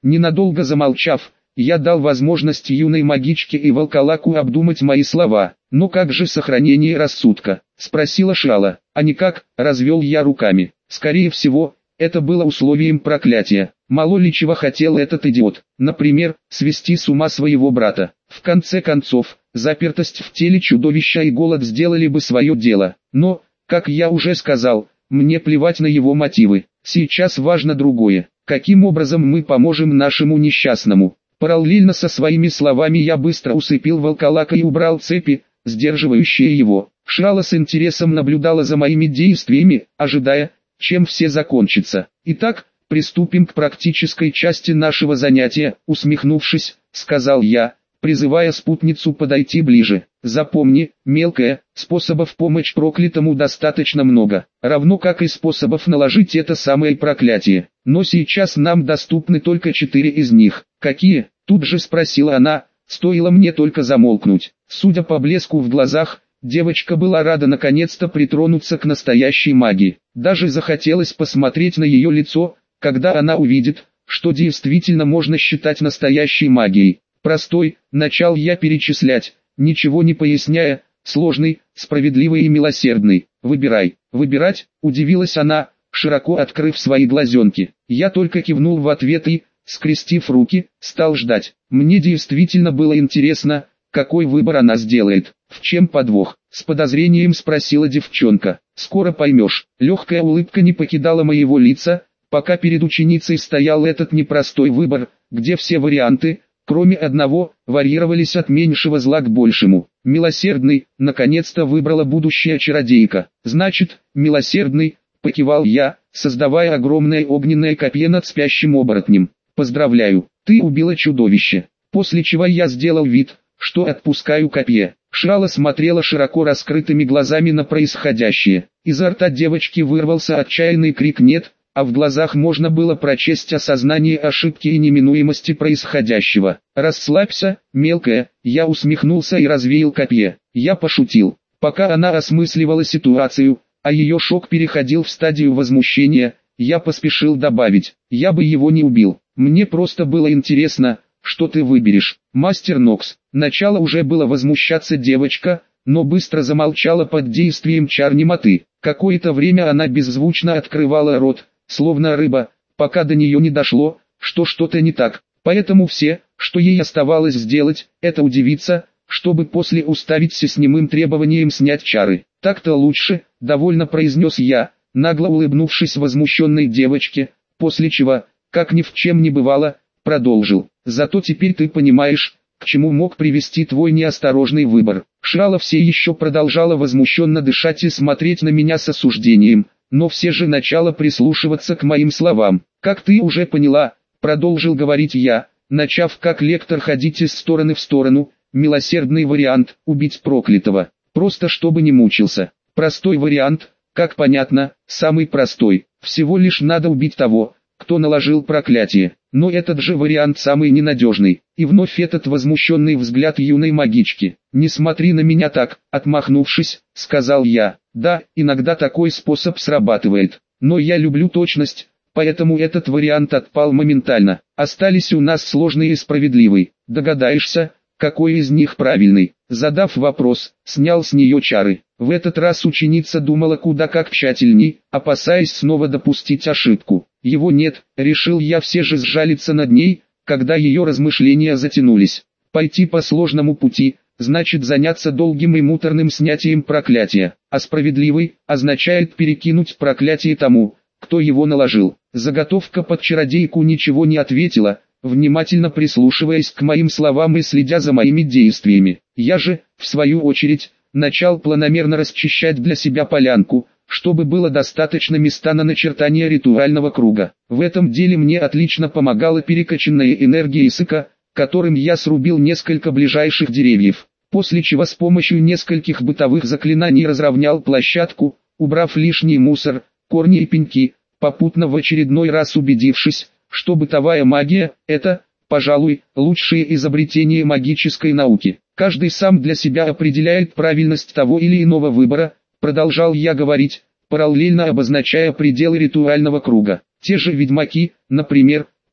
Ненадолго замолчав, я дал возможность юной магичке и волколаку обдумать мои слова. «Но как же сохранение рассудка?» – спросила Шрала. «А никак», – развел я руками. «Скорее всего, это было условием проклятия. Мало ли чего хотел этот идиот. Например, свести с ума своего брата. В конце концов, запертость в теле чудовища и голод сделали бы свое дело. Но, как я уже сказал, мне плевать на его мотивы. Сейчас важно другое. Каким образом мы поможем нашему несчастному?» Параллельно со своими словами я быстро усыпил волколака и убрал цепи, сдерживающие его. Шрала с интересом наблюдала за моими действиями, ожидая, чем все закончится. «Итак, приступим к практической части нашего занятия», усмехнувшись, сказал я, призывая спутницу подойти ближе. «Запомни, мелкая, способов помочь проклятому достаточно много, равно как и способов наложить это самое проклятие. Но сейчас нам доступны только 4 из них». «Какие?» – тут же спросила она, стоило мне только замолкнуть. Судя по блеску в глазах, девочка была рада наконец-то притронуться к настоящей магии. Даже захотелось посмотреть на ее лицо, когда она увидит, что действительно можно считать настоящей магией. Простой, начал я перечислять, ничего не поясняя, сложный, справедливый и милосердный. «Выбирай». «Выбирать?» – удивилась она, широко открыв свои глазенки. Я только кивнул в ответ и, скрестив руки, стал ждать. Мне действительно было интересно, какой выбор она сделает. «В чем подвох?» – с подозрением спросила девчонка. «Скоро поймешь». Легкая улыбка не покидала моего лица, пока перед ученицей стоял этот непростой выбор, где все варианты, кроме одного, варьировались от меньшего зла к большему. «Милосердный», наконец-то выбрала будущая чародейка. «Значит, милосердный», покивал я, создавая огромное огненное копье над спящим оборотнем. «Поздравляю, ты убила чудовище». После чего я сделал вид, что отпускаю копье. Шрала смотрела широко раскрытыми глазами на происходящее. Изо рта девочки вырвался отчаянный крик «нет», а в глазах можно было прочесть осознание ошибки и неминуемости происходящего. «Расслабься, мелкая», я усмехнулся и развеял копье. Я пошутил. Пока она осмысливала ситуацию, а ее шок переходил в стадию возмущения, я поспешил добавить: «Я бы его не убил. Мне просто было интересно, что ты выберешь». «Мастер Нокс». Начало уже было возмущаться девочка, но быстро замолчала под действием чар немоты. Какое-то время она беззвучно открывала рот, словно рыба, пока до нее не дошло, что что-то не так. Поэтому все, что ей оставалось сделать, это удивиться, чтобы после уставиться с немым требованием снять чары. «Так-то лучше», — довольно произнес я, нагло улыбнувшись возмущенной девочке, после чего, как ни в чем не бывало, продолжил. «Зато теперь ты понимаешь, к чему мог привести твой неосторожный выбор». Шрала все еще продолжала возмущенно дышать и смотреть на меня с осуждением, но все же начала прислушиваться к моим словам. «Как ты уже поняла», — продолжил говорить я, начав как лектор ходить из стороны в сторону, милосердный вариант — убить проклятого, просто чтобы не мучился. Простой вариант, как понятно, самый простой, всего лишь надо убить того, кто наложил проклятие. Но этот же вариант самый ненадежный. И вновь этот возмущенный взгляд юной магички. «Не смотри на меня так», — отмахнувшись, сказал я. «Да, иногда такой способ срабатывает. Но я люблю точность, поэтому этот вариант отпал моментально. Остались у нас сложный и справедливый. Догадаешься, какой из них правильный?» Задав вопрос, снял с нее чары. В этот раз ученица думала куда как тщательней, опасаясь снова допустить ошибку. «Его нет», решил я все же сжалиться над ней, когда ее размышления затянулись. Пойти по сложному пути, значит заняться долгим и муторным снятием проклятия, а справедливый, означает перекинуть проклятие тому, кто его наложил. Заготовка под чародейку ничего не ответила, внимательно прислушиваясь к моим словам и следя за моими действиями. Я же, в свою очередь, начал планомерно расчищать для себя полянку, чтобы было достаточно места на начертание ритуального круга. В этом деле мне отлично помогала перекачанная энергия Исыка, которым я срубил несколько ближайших деревьев, после чего с помощью нескольких бытовых заклинаний разровнял площадку, убрав лишний мусор, корни и пеньки, попутно в очередной раз убедившись, что бытовая магия – это, пожалуй, лучшее изобретение магической науки. Каждый сам для себя определяет правильность того или иного выбора, продолжал я говорить, параллельно обозначая пределы ритуального круга. Те же ведьмаки, например,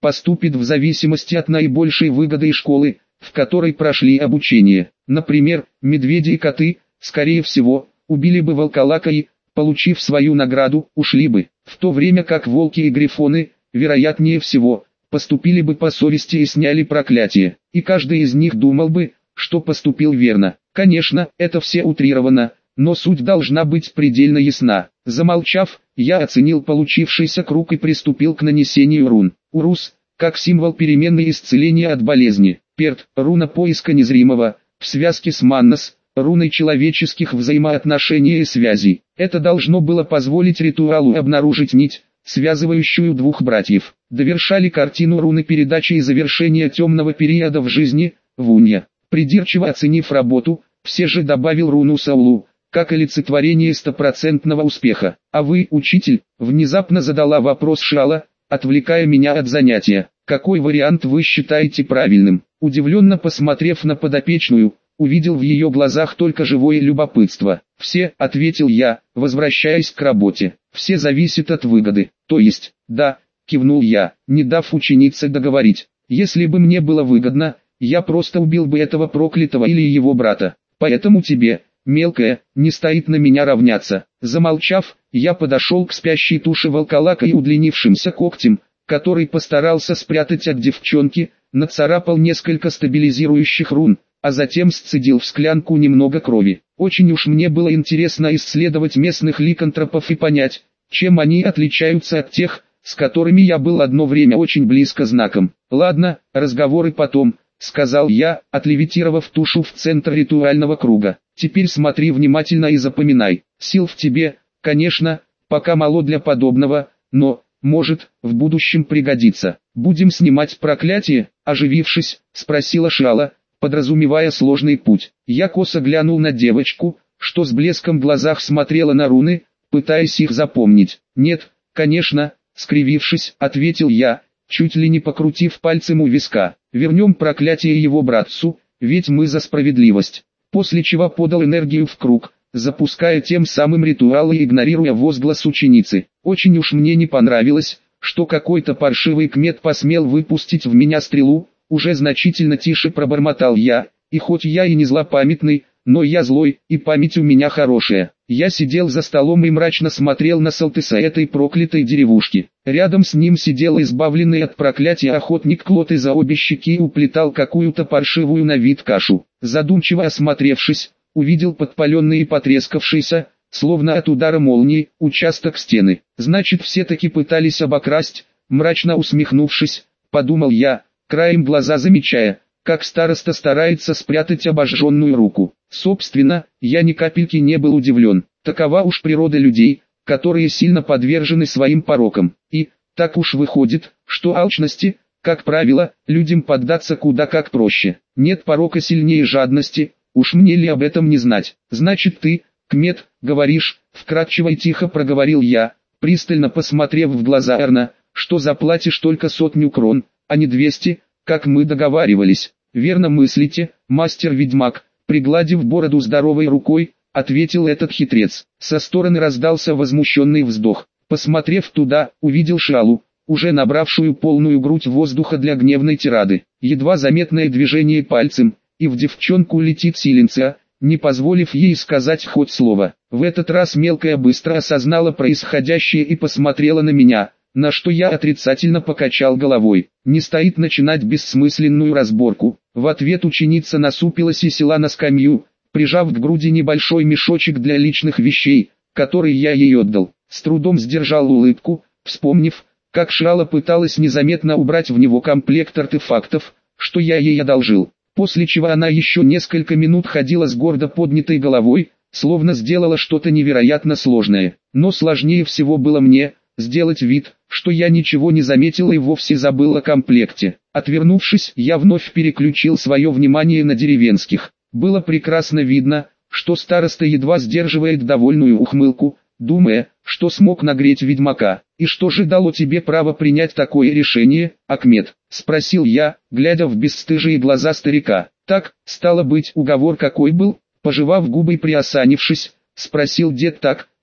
поступит в зависимости от наибольшей выгоды и школы, в которой прошли обучение. Например, медведи и коты, скорее всего, убили бы волколака и, получив свою награду, ушли бы, в то время как волки и грифоны, вероятнее всего, поступили бы по совести и сняли проклятие, и каждый из них думал бы, что поступил верно. Конечно, это все утрировано, но суть должна быть предельно ясна. Замолчав, я оценил получившийся круг и приступил к нанесению рун. Урус, как символ переменной исцеления от болезни. Перт, руна поиска незримого, в связке с Маннас, руной человеческих взаимоотношений и связей. Это должно было позволить ритуалу обнаружить нить, связывающую двух братьев. Довершали картину руны передачи и завершения темного периода в жизни, Вунья. Придирчиво оценив работу, все же добавил руну Саулу, как олицетворение стопроцентного успеха. «А вы, учитель?» — внезапно задала вопрос Шала, отвлекая меня от занятия. «Какой вариант вы считаете правильным?» Удивленно посмотрев на подопечную, увидел в ее глазах только живое любопытство. «Все», — ответил я, возвращаясь к работе. «Все зависит от выгоды». «То есть?» «Да», — кивнул я, не дав ученице договорить. «Если бы мне было выгодно, я просто убил бы этого проклятого или его брата. Поэтому тебе, мелкая, не стоит на меня равняться». Замолчав, я подошел к спящей туше волколака и удлинившимся когтем, который постарался спрятать от девчонки, нацарапал несколько стабилизирующих рун, а затем сцедил в склянку немного крови. Очень уж мне было интересно исследовать местных ликантропов и понять, чем они отличаются от тех, с которыми я был одно время очень близко знаком. «Ладно, разговоры потом», — сказал я, отлевитировав тушу в центр ритуального круга. «Теперь смотри внимательно и запоминай. Сил в тебе, конечно, пока мало для подобного, но, может, в будущем пригодится. Будем снимать проклятие?» Оживившись, спросила Шала, подразумевая сложный путь. Я косо глянул на девочку, что с блеском в глазах смотрела на руны, пытаясь их запомнить. «Нет, конечно», — скривившись, ответил я, чуть ли не покрутив пальцем у виска. «Вернем проклятие его братцу, ведь мы за справедливость». После чего подал энергию в круг, запуская тем самым ритуал и игнорируя возглас ученицы. Очень уж мне не понравилось, что какой-то паршивый кмет посмел выпустить в меня стрелу. Уже значительно тише пробормотал я, и хоть я и не злопамятный, но я злой, и память у меня хорошая. Я сидел за столом и мрачно смотрел на Салтыса этой проклятой деревушки. Рядом с ним сидел избавленный от проклятия охотник Клод и за обе щеки уплетал какую-то паршивую на вид кашу. Задумчиво осмотревшись, увидел подпаленный и потрескавшийся, словно от удара молнии, участок стены. Значит, все-таки пытались обокрасть, мрачно усмехнувшись, подумал я, краем глаза замечая, как староста старается спрятать обожженную руку. Собственно, я ни капельки не был удивлен. Такова уж природа людей, которые сильно подвержены своим порокам. И, так уж выходит, что алчности, как правило, людям поддаться куда как проще. Нет порока сильнее жадности, уж мне ли об этом не знать. «Значит ты, кмет, говоришь», — вкратчиво и тихо проговорил я, пристально посмотрев в глаза Эрна, «что заплатишь только 100 крон, а не 200, как мы договаривались». «Верно мыслите, мастер-ведьмак», — пригладив бороду здоровой рукой, ответил этот хитрец. Со стороны раздался возмущенный вздох. Посмотрев туда, увидел Шалу, уже набравшую полную грудь воздуха для гневной тирады. Едва заметное движение пальцем, и в девчонку летит силенция, не позволив ей сказать хоть слово. В этот раз мелкая быстро осознала происходящее и посмотрела на меня, на что я отрицательно покачал головой. Не стоит начинать бессмысленную разборку. В ответ ученица насупилась и села на скамью, прижав к груди небольшой мешочек для личных вещей, который я ей отдал. С трудом сдержал улыбку, вспомнив, как Шала пыталась незаметно убрать в него комплект артефактов, что я ей одолжил. После чего она еще несколько минут ходила с гордо поднятой головой, словно сделала что-то невероятно сложное. Но сложнее всего было мне сделать вид, что я ничего не заметил и вовсе забыл о комплекте. Отвернувшись, я вновь переключил свое внимание на деревенских. Было прекрасно видно, что староста едва сдерживает довольную ухмылку, думая, что смог нагреть ведьмака. «И что же дало тебе право принять такое решение, Ахмед?» — спросил я, глядя в бесстыжие глаза старика. «Так, стало быть, уговор какой был?» — пожевав губы и приосанившись, спросил дед так,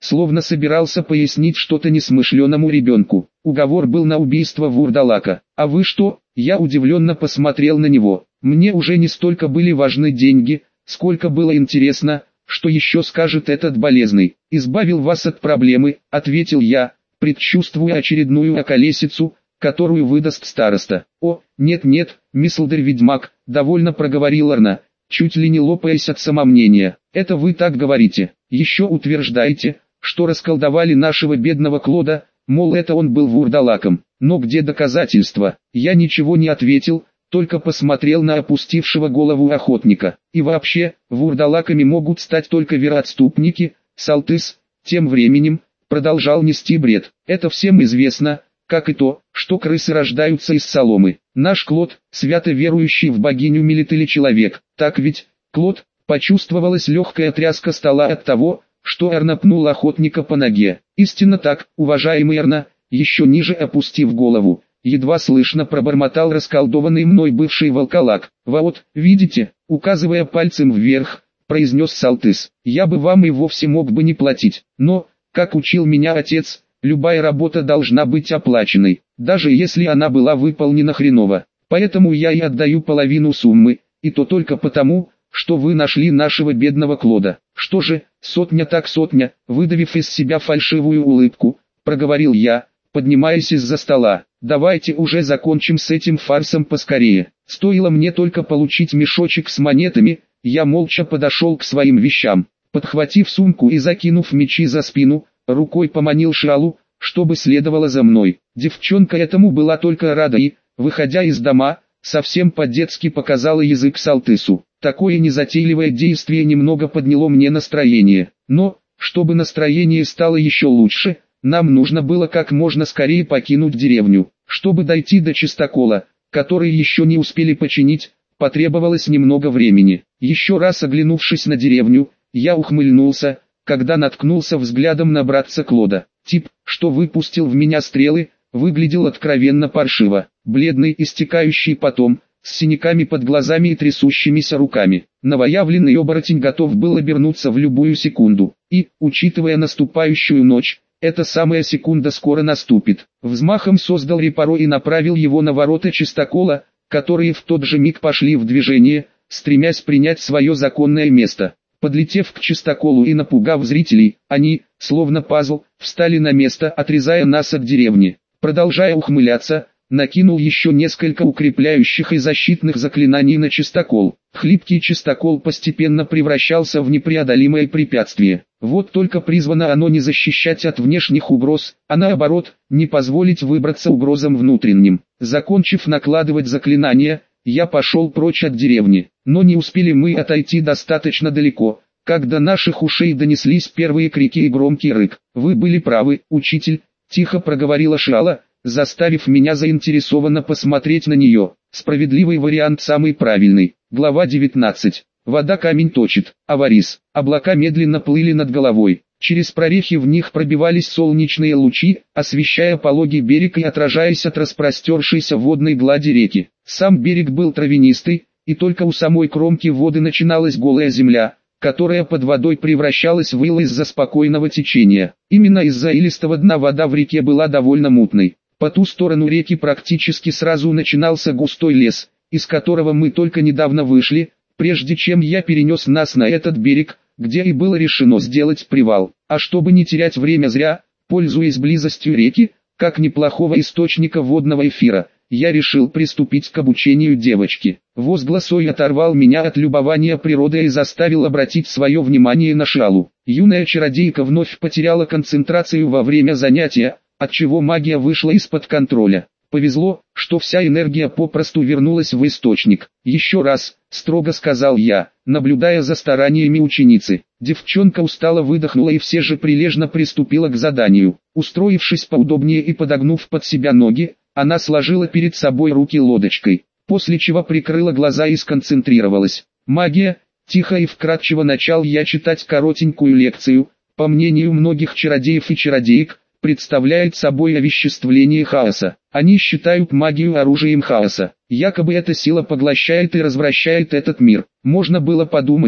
словно собирался пояснить что-то несмышленному ребенку. Уговор был на убийство вурдалака. А вы что? Я удивленно посмотрел на него. Мне уже не столько были важны деньги, сколько было интересно, что еще скажет этот болезный. «Избавил вас от проблемы», — ответил я, предчувствуя очередную околесицу, которую выдаст староста. «О, нет-нет, мисселдер-ведьмак», — довольно проговорил Арна, чуть ли не лопаясь от самомнения. «Это вы так говорите. Еще утверждаете, что расколдовали нашего бедного Клода, мол, это он был вурдалаком. Но где доказательства?» Я ничего не ответил, только посмотрел на опустившего голову охотника. «И вообще, вурдалаками могут стать только вероотступники», — Салтыс, тем временем, продолжал нести бред. «Это всем известно, как и то, что крысы рождаются из соломы. Наш Клод, свято верующий в богиню Мелитыли человек. Так ведь, Клод?» Почувствовалась легкая тряска стола от того, что Арна пнул охотника по ноге. «Истинно так, уважаемый Арна», еще ниже опустив голову, едва слышно пробормотал расколдованный мной бывший волколак. «Вот, видите», указывая пальцем вверх, произнес Салтыс, «я бы вам и вовсе мог бы не платить, но, как учил меня отец, любая работа должна быть оплаченной, даже если она была выполнена хреново. Поэтому я и отдаю половину суммы, и то только потому, что вы нашли нашего бедного Клода». «Что же, сотня так сотня», выдавив из себя фальшивую улыбку, проговорил я, поднимаясь из-за стола. «Давайте уже закончим с этим фарсом поскорее». Стоило мне только получить мешочек с монетами, я молча подошел к своим вещам. Подхватив сумку и закинув мечи за спину, рукой поманил Шалу, чтобы следовала за мной. Девчонка этому была только рада и, выходя из дома, совсем по-детски показала язык Салтысу. Такое незатейливое действие немного подняло мне настроение. Но, чтобы настроение стало еще лучше, нам нужно было как можно скорее покинуть деревню. Чтобы дойти до чистокола, который еще не успели починить, потребовалось немного времени. Еще раз оглянувшись на деревню, я ухмыльнулся, когда наткнулся взглядом на братца Клода. Тип, что выпустил в меня стрелы, выглядел откровенно паршиво. Бледный, истекающий потом, с синяками под глазами и трясущимися руками. Новоявленный оборотень готов был обернуться в любую секунду. И, учитывая наступающую ночь, эта самая секунда скоро наступит. Взмахом создал репаро и направил его на ворота чистокола, которые в тот же миг пошли в движение, стремясь принять свое законное место. Подлетев к чистоколу и напугав зрителей, они, словно пазл, встали на место, отрезая нас от деревни. Продолжая ухмыляться, накинул еще несколько укрепляющих и защитных заклинаний на чистокол. Хлипкий чистокол постепенно превращался в непреодолимое препятствие. Вот только призвано оно не защищать от внешних угроз, а наоборот, не позволить выбраться угрозам внутренним. Закончив накладывать заклинания, я пошел прочь от деревни. Но не успели мы отойти достаточно далеко, как до наших ушей донеслись первые крики и громкий рык. «Вы были правы, учитель», — тихо проговорила Шала, заставив меня заинтересованно посмотреть на нее. Справедливый вариант самый правильный. Глава 19. Вода камень точит. Аварис. Облака медленно плыли над головой. Через прорехи в них пробивались солнечные лучи, освещая пологий берег и отражаясь от распростершейся водной глади реки. Сам берег был травянистый, и только у самой кромки воды начиналась голая земля, которая под водой превращалась в ил из-за спокойного течения. Именно из-за илистого дна вода в реке была довольно мутной. По ту сторону реки практически сразу начинался густой лес, из которого мы только недавно вышли, прежде чем я перенес нас на этот берег, где и было решено сделать привал. А чтобы не терять время зря, пользуясь близостью реки, как неплохого источника водного эфира, я решил приступить к обучению девочки. Возглас Ой оторвал меня от любования природой и заставил обратить свое внимание на Шалу. Юная чародейка вновь потеряла концентрацию во время занятия, отчего магия вышла из-под контроля. Повезло, что вся энергия попросту вернулась в источник. «Еще раз», — строго сказал я, наблюдая за стараниями ученицы. Девчонка устало выдохнула и все же прилежно приступила к заданию. Устроившись поудобнее и подогнув под себя ноги, она сложила перед собой руки лодочкой, после чего прикрыла глаза и сконцентрировалась. «Магия», — тихо и вкратчиво начал я читать коротенькую лекцию, по мнению многих чародеев и чародеек, представляет собой овеществление хаоса. Они считают магию оружием хаоса. Якобы эта сила поглощает и развращает этот мир. Можно было подумать,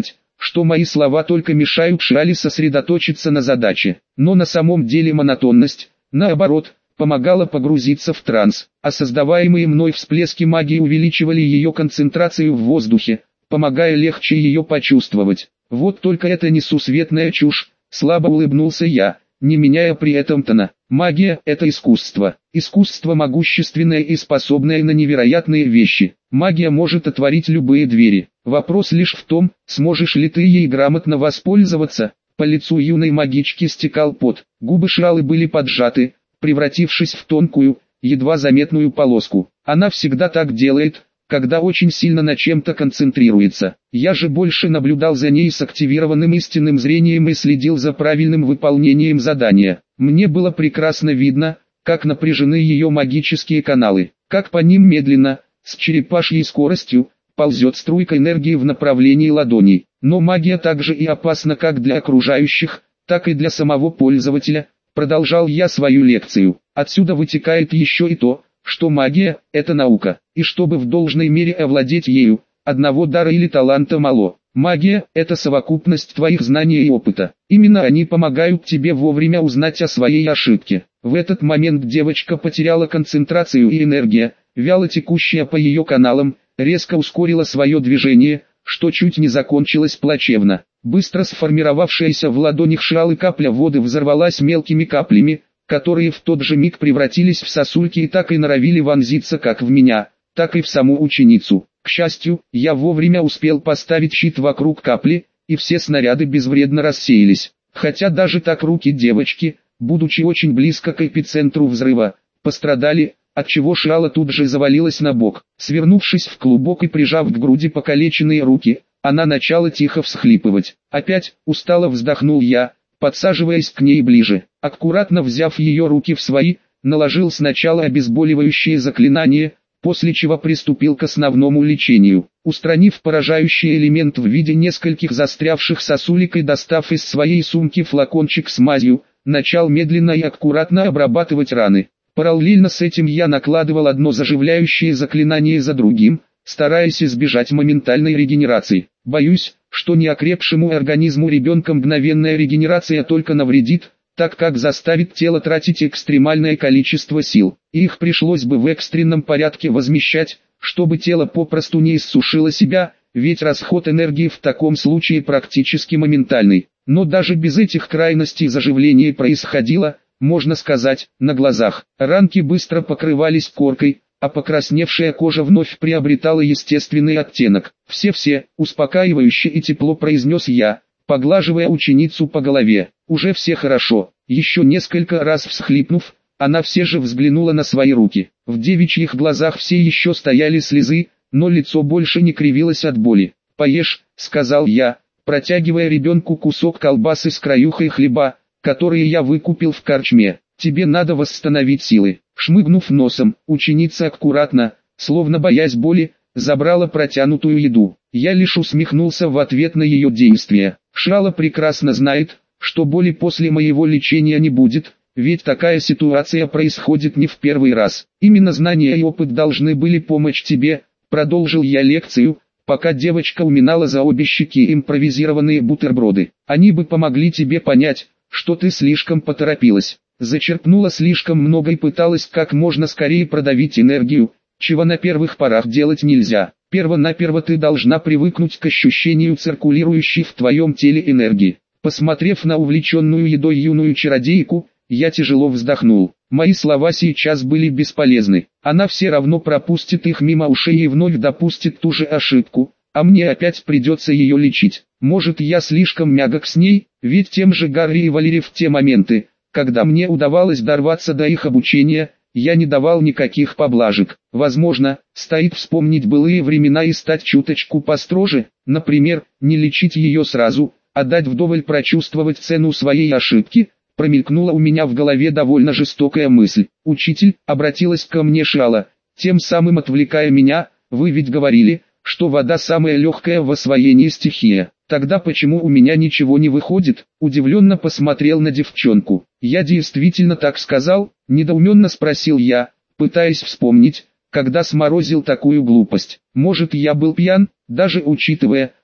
что мои слова только мешают Шиале сосредоточиться на задаче. Но на самом деле монотонность, наоборот, помогала погрузиться в транс, а создаваемые мной всплески магии увеличивали ее концентрацию в воздухе, помогая легче ее почувствовать. Вот только это несусветная чушь, слабо улыбнулся я, не меняя при этом тона. Магия – это искусство. Искусство могущественное и способное на невероятные вещи. Магия может отворить любые двери. Вопрос лишь в том, сможешь ли ты ей грамотно воспользоваться. По лицу юной магички стекал пот, губы Шиалы были поджаты, превратившись в тонкую, едва заметную полоску. Она всегда так делает, когда очень сильно на чем-то концентрируется. Я же больше наблюдал за ней с активированным истинным зрением и следил за правильным выполнением задания. Мне было прекрасно видно, как напряжены ее магические каналы, как по ним медленно, с черепашьей скоростью, ползет струйка энергии в направлении ладоней. Но магия также и опасна как для окружающих, так и для самого пользователя. Продолжал я свою лекцию. Отсюда вытекает еще и то, что магия – это наука, и чтобы в должной мере овладеть ею, одного дара или таланта мало. Магия – это совокупность твоих знаний и опыта. Именно они помогают тебе вовремя узнать о своей ошибке. В этот момент девочка потеряла концентрацию и энергия, вяло текущая по ее каналам, резко ускорила свое движение, что чуть не закончилось плачевно. Быстро сформировавшаяся в ладонях Шиалы капля воды взорвалась мелкими каплями, которые в тот же миг превратились в сосульки и так и норовили вонзиться как в меня, так и в саму ученицу. К счастью, я вовремя успел поставить щит вокруг капли, и все снаряды безвредно рассеялись. Хотя даже так руки девочки, будучи очень близко к эпицентру взрыва, пострадали, отчего Шиала тут же завалилась на бок. Свернувшись в клубок и прижав к груди покалеченные руки, она начала тихо всхлипывать. Опять, устало вздохнул я, подсаживаясь к ней ближе. Аккуратно взяв ее руки в свои, наложил сначала обезболивающее заклинание, после чего приступил к основному лечению. Устранив поражающий элемент в виде нескольких застрявших сосулек и достав из своей сумки флакончик с мазью, начал медленно и аккуратно обрабатывать раны. Параллельно с этим я накладывал одно заживляющее заклинание за другим, стараясь избежать моментальной регенерации. Боюсь, что неокрепшему организму ребенка мгновенная регенерация только навредит, так как заставит тело тратить экстремальное количество сил, и их пришлось бы в экстренном порядке возмещать, чтобы тело попросту не иссушило себя, ведь расход энергии в таком случае практически моментальный. Но даже без этих крайностей заживление происходило, можно сказать, на глазах. Ранки быстро покрывались коркой, а покрасневшая кожа вновь приобретала естественный оттенок. «Все-все», успокаивающе и тепло произнес я, поглаживая ученицу по голове. «Уже все хорошо». Еще несколько раз всхлипнув, она все же взглянула на свои руки. В девичьих глазах все еще стояли слезы, но лицо больше не кривилось от боли. «Поешь», — сказал я, протягивая ребенку кусок колбасы с краюхой хлеба, которые я выкупил в корчме. «Тебе надо восстановить силы». Шмыгнув носом, ученица аккуратно, словно боясь боли, забрала протянутую еду. Я лишь усмехнулся в ответ на ее действия. Шиала прекрасно знает, что боли после моего лечения не будет, ведь такая ситуация происходит не в первый раз. Именно знания и опыт должны были помочь тебе, продолжил я лекцию, пока девочка уминала за обе щеки импровизированные бутерброды. Они бы помогли тебе понять, что ты слишком поторопилась. Зачерпнула слишком много и пыталась как можно скорее продавить энергию, чего на первых порах делать нельзя. Перво-наперво ты должна привыкнуть к ощущению циркулирующей в твоем теле энергии. Посмотрев на увлеченную едой юную чародейку, я тяжело вздохнул. Мои слова сейчас были бесполезны. Она все равно пропустит их мимо ушей и вновь допустит ту же ошибку, а мне опять придется ее лечить. Может, я слишком мягок с ней, ведь тем же Гарри и Валере в те моменты, когда мне удавалось дорваться до их обучения, я не давал никаких поблажек. Возможно, стоит вспомнить былые времена и стать чуточку построже, например, не лечить ее сразу, а дать вдоволь прочувствовать цену своей ошибки. Промелькнула у меня в голове довольно жестокая мысль. «Учитель», — обратилась ко мне Шиала, тем самым отвлекая меня, «вы ведь говорили, что вода самая легкая в освоении стихия. Тогда почему у меня ничего не выходит?» Удивленно посмотрел на девчонку. «Я действительно так сказал?» — недоуменно спросил я, пытаясь вспомнить, когда сморозил такую глупость. Может, я был пьян, даже учитывая,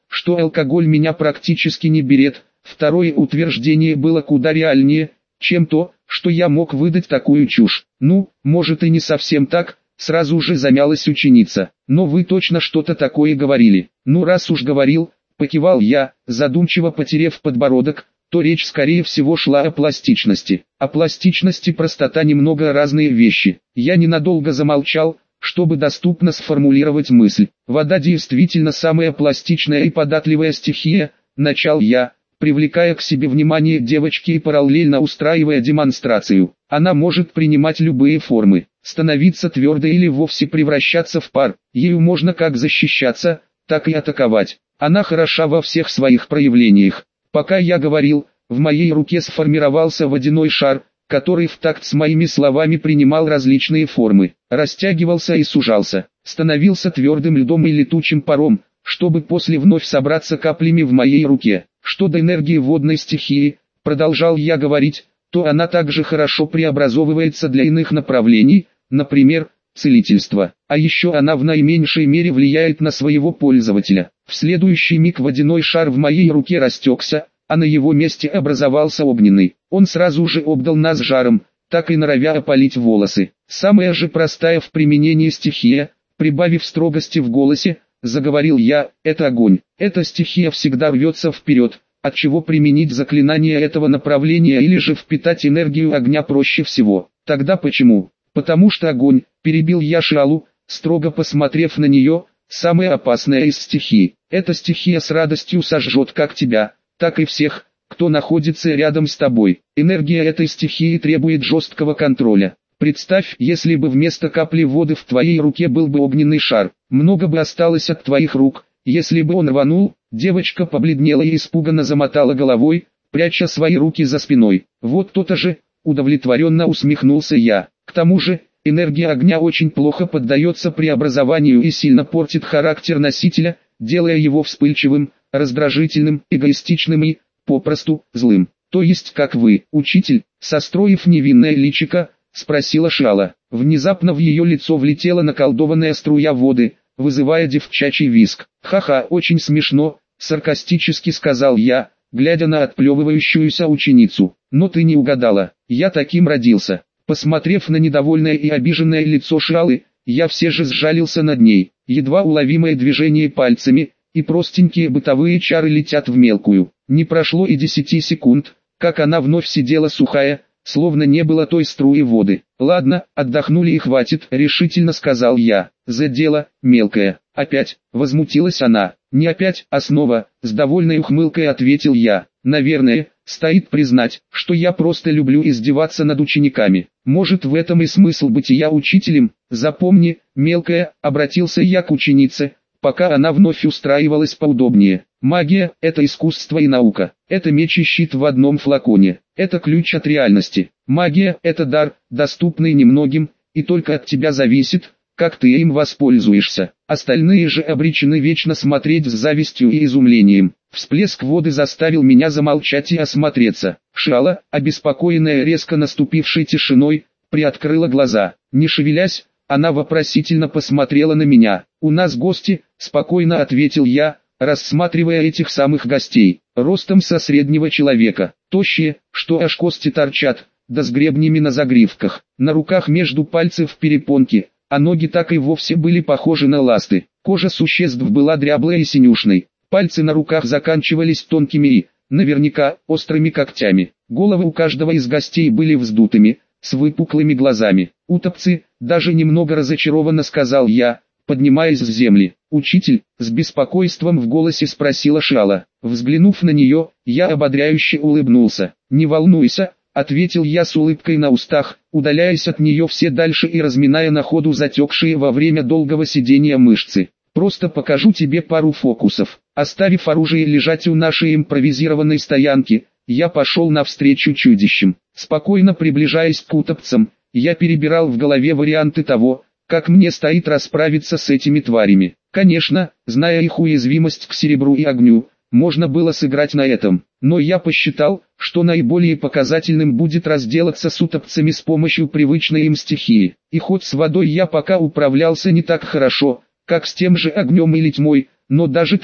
что алкоголь меня практически не берет. Второе утверждение было куда реальнее, чем то, что я мог выдать такую чушь. Ну, может и не совсем так, сразу же замялась ученица. Но вы точно что-то такое говорили. Ну раз уж говорил, покивал я, задумчиво потерев подбородок, то речь скорее всего шла о пластичности. О пластичности простота немного разные вещи. Я ненадолго замолчал, чтобы доступно сформулировать мысль. Вода действительно самая пластичная и податливая стихия, начал я, привлекая к себе внимание девочки и параллельно устраивая демонстрацию. Она может принимать любые формы, становиться твердой или вовсе превращаться в пар. Ею можно как защищаться, так и атаковать. Она хороша во всех своих проявлениях. Пока я говорил, в моей руке сформировался водяной шар, который в такт с моими словами принимал различные формы, растягивался и сужался, становился твердым льдом и летучим паром, чтобы после вновь собраться каплями в моей руке. Что до энергии водной стихии, продолжал я говорить, то она также хорошо преобразовывается для иных направлений, например, целительства. А еще она в наименьшей мере влияет на своего пользователя. В следующий миг водяной шар в моей руке растекся, а на его месте образовался огненный. Он сразу же обдал нас жаром, так и норовя опалить волосы. Самая же простая в применении стихия, прибавив строгости в голосе, заговорил я, это огонь. Эта стихия всегда рвется вперед, отчего применить заклинание этого направления или же впитать энергию огня проще всего. Тогда почему? Потому что огонь, перебил я Шиалу, строго посмотрев на нее, самая опасная из стихий. Эта стихия с радостью сожжет как тебя, так и всех, кто находится рядом с тобой. Энергия этой стихии требует жесткого контроля. Представь, если бы вместо капли воды в твоей руке был бы огненный шар, много бы осталось от твоих рук, если бы он рванул. Девочка побледнела и испуганно замотала головой, пряча свои руки за спиной. Вот то-то же, удовлетворенно усмехнулся я. К тому же, энергия огня очень плохо поддается преобразованию и сильно портит характер носителя, делая его вспыльчивым, раздражительным, эгоистичным и, попросту, злым. То есть как вы, учитель, состроив невинное личико, спросила Шиала. Внезапно в ее лицо влетела наколдованная струя воды, вызывая девчачий визг. «Ха-ха, очень смешно», — саркастически сказал я, глядя на отплевывающуюся ученицу. «Но ты не угадала, я таким родился». Посмотрев на недовольное и обиженное лицо Шиалы, я все же сжалился над ней. Едва уловимое движение пальцами, и простенькие бытовые чары летят в мелкую. Не прошло и 10 секунд, как она вновь сидела сухая, словно не было той струи воды. «Ладно, отдохнули и хватит», — решительно сказал я. «За дело, мелкая». «Опять?» — возмутилась она. «Не опять, а снова», — с довольной ухмылкой ответил я. «Наверное, стоит признать, что я просто люблю издеваться над учениками. Может, в этом и смысл бытия учителем? Запомни, мелкая», — обратился я к ученице, пока она вновь устраивалась поудобнее. «Магия — это искусство и наука. Это меч и щит в одном флаконе. Это ключ от реальности. Магия — это дар, доступный немногим, и только от тебя зависит, как ты им воспользуешься. Остальные же обречены вечно смотреть с завистью и изумлением». Всплеск воды заставил меня замолчать и осмотреться. Шиала, обеспокоенная резко наступившей тишиной, приоткрыла глаза. Не шевелясь, она вопросительно посмотрела на меня. «У нас гости», — спокойно ответил я, рассматривая этих самых гостей. Ростом со среднего человека, тощие, что аж кости торчат, да с гребнями на загривках. На руках между пальцев перепонки, а ноги так и вовсе были похожи на ласты. Кожа существ была дряблой и синюшной. Пальцы на руках заканчивались тонкими и, наверняка, острыми когтями. Головы у каждого из гостей были вздутыми, с выпуклыми глазами. «Утопцы», даже немного разочарованно сказал я, поднимаясь с земли. «Учитель?» — с беспокойством в голосе спросила Шиала. Взглянув на нее, я ободряюще улыбнулся. «Не волнуйся», — ответил я с улыбкой на устах, удаляясь от нее все дальше и разминая на ходу затекшие во время долгого сидения мышцы. «Просто покажу тебе пару фокусов». Оставив оружие лежать у нашей импровизированной стоянки, я пошел навстречу чудищам. Спокойно приближаясь к утопцам, я перебирал в голове варианты того, как мне стоит расправиться с этими тварями. Конечно, зная их уязвимость к серебру и огню, можно было сыграть на этом, но я посчитал, что наиболее показательным будет разделаться с утопцами с помощью привычной им стихии. И хоть с водой я пока управлялся не так хорошо, как с тем же огнем или тьмой, но даже того,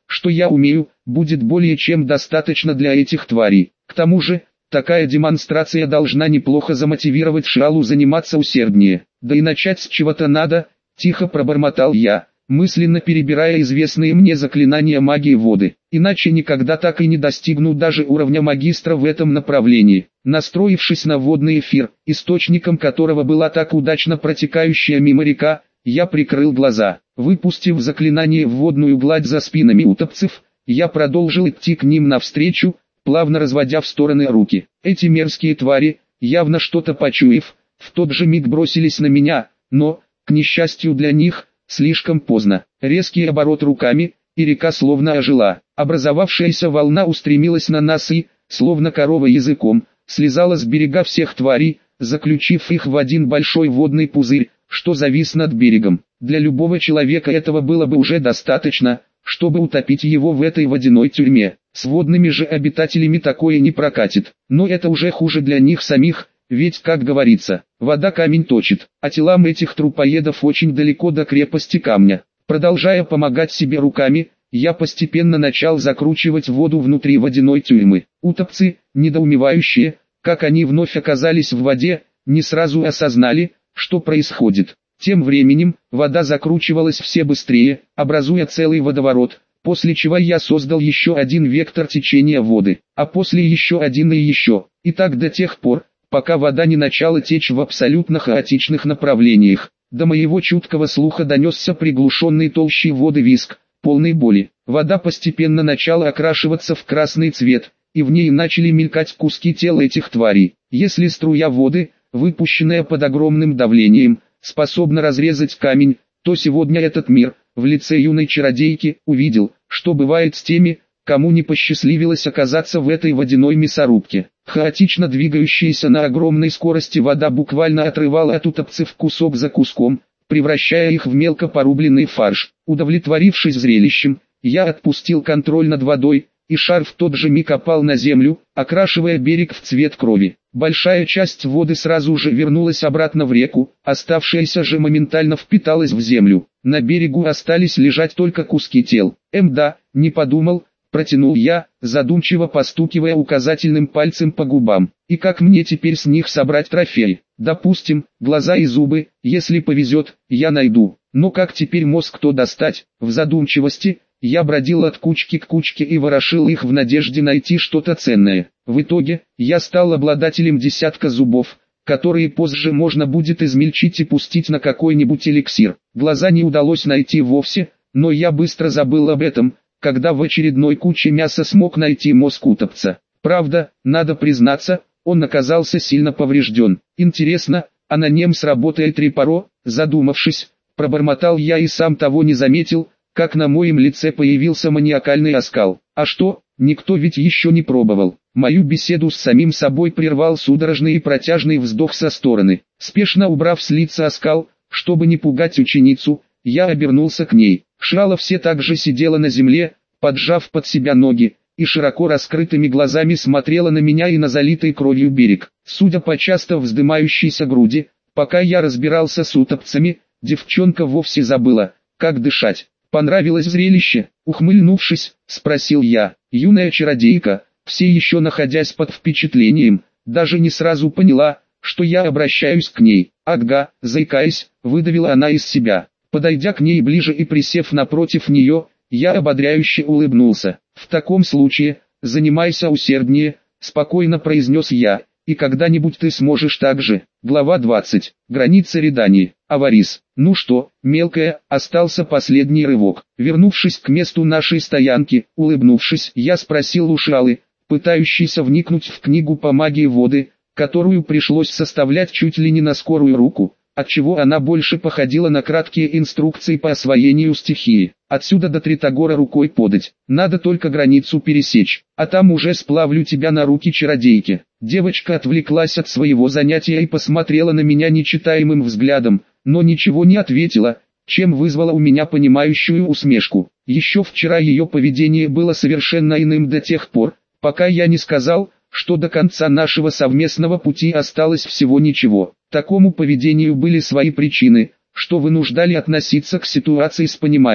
что я умею, будет более чем достаточно для этих тварей. К тому же, такая демонстрация должна неплохо замотивировать Шиалу заниматься усерднее. Да и начать с чего-то надо, тихо пробормотал я, мысленно перебирая известные мне заклинания магии воды. Иначе никогда так и не достигну даже уровня магистра в этом направлении. Настроившись на водный эфир, источником которого была так удачно протекающая мимо река, я прикрыл глаза. Выпустив заклинание в водную гладь за спинами утопцев, я продолжил идти к ним навстречу, плавно разводя в стороны руки. Эти мерзкие твари, явно что-то почуяв, в тот же миг бросились на меня, но, к несчастью для них, слишком поздно. Резкий оборот руками, и река словно ожила. Образовавшаяся волна устремилась на нас и, словно корова языком, слезала с берега всех тварей, заключив их в один большой водный пузырь, что завис над берегом. Для любого человека этого было бы уже достаточно, чтобы утопить его в этой водяной тюрьме. С водными же обитателями такое не прокатит. Но это уже хуже для них самих, ведь, как говорится, вода камень точит, а телам этих трупоедов очень далеко до крепости камня. Продолжая помогать себе руками, я постепенно начал закручивать воду внутри водяной тюрьмы. Утопцы, недоумевающие, как они вновь оказались в воде, не сразу осознали, что происходит. Тем временем, вода закручивалась все быстрее, образуя целый водоворот, после чего я создал еще один вектор течения воды, а после еще один и еще, и так до тех пор, пока вода не начала течь в абсолютно хаотичных направлениях. До моего чуткого слуха донесся приглушенный толщей воды визг, полный боли. Вода постепенно начала окрашиваться в красный цвет, и в ней начали мелькать куски тел этих тварей. Если струя воды, выпущенная под огромным давлением, способна разрезать камень, то сегодня этот мир, в лице юной чародейки, увидел, что бывает с теми, кому не посчастливилось оказаться в этой водяной мясорубке. Хаотично двигающаяся на огромной скорости вода буквально отрывала от утопцев кусок за куском, превращая их в мелко порубленный фарш. Удовлетворившись зрелищем, я отпустил контроль над водой, и шар в тот же миг опал на землю, окрашивая берег в цвет крови. Большая часть воды сразу же вернулась обратно в реку, оставшаяся же моментально впиталась в землю. На берегу остались лежать только куски тел. Да, не подумал, протянул я, задумчиво постукивая указательным пальцем по губам. И как мне теперь с них собрать трофей? Допустим, глаза и зубы, если повезет, я найду. Но как теперь мозг-то достать? В задумчивости я бродил от кучки к кучке и ворошил их в надежде найти что-то ценное. В итоге, я стал обладателем десятка зубов, которые позже можно будет измельчить и пустить на какой-нибудь эликсир. Глаза не удалось найти вовсе, но я быстро забыл об этом, когда в очередной куче мяса смог найти мозг утопца. Правда, надо признаться, он оказался сильно поврежден. Интересно, а на нем сработает репаро? Задумавшись, пробормотал я и сам того не заметил, как на моем лице появился маниакальный оскал. А что, никто ведь еще не пробовал. Мою беседу с самим собой прервал судорожный и протяжный вздох со стороны. Спешно убрав с лица оскал, чтобы не пугать ученицу, я обернулся к ней. Шиала все так же сидела на земле, поджав под себя ноги, и широко раскрытыми глазами смотрела на меня и на залитый кровью берег. Судя по часто вздымающейся груди, пока я разбирался с утопцами, девчонка вовсе забыла, как дышать. «Понравилось зрелище?» — ухмыльнувшись, спросил я. Юная чародейка, все еще находясь под впечатлением, даже не сразу поняла, что я обращаюсь к ней. «Ага», — заикаясь, выдавила она из себя. Подойдя к ней ближе и присев напротив нее, я ободряюще улыбнулся. «В таком случае, занимайся усерднее», — спокойно произнес я, «и когда-нибудь ты сможешь так же». Глава 20. Граница Редани. Аварис. Ну что, мелкая, остался последний рывок. Вернувшись к месту нашей стоянки, улыбнувшись, я спросил у Шиалы, пытающейся вникнуть в книгу по магии воды, которую пришлось составлять чуть ли не на скорую руку, отчего она больше походила на краткие инструкции по освоению стихии. Отсюда до Тритогора рукой подать, надо только границу пересечь, а там уже сплавлю тебя на руки чародейки. Девочка отвлеклась от своего занятия и посмотрела на меня нечитаемым взглядом, но ничего не ответила, чем вызвала у меня понимающую усмешку. Еще вчера ее поведение было совершенно иным до тех пор, пока я не сказал, что до конца нашего совместного пути осталось всего ничего. Такому поведению были свои причины, что вынуждали относиться к ситуации с пониманием.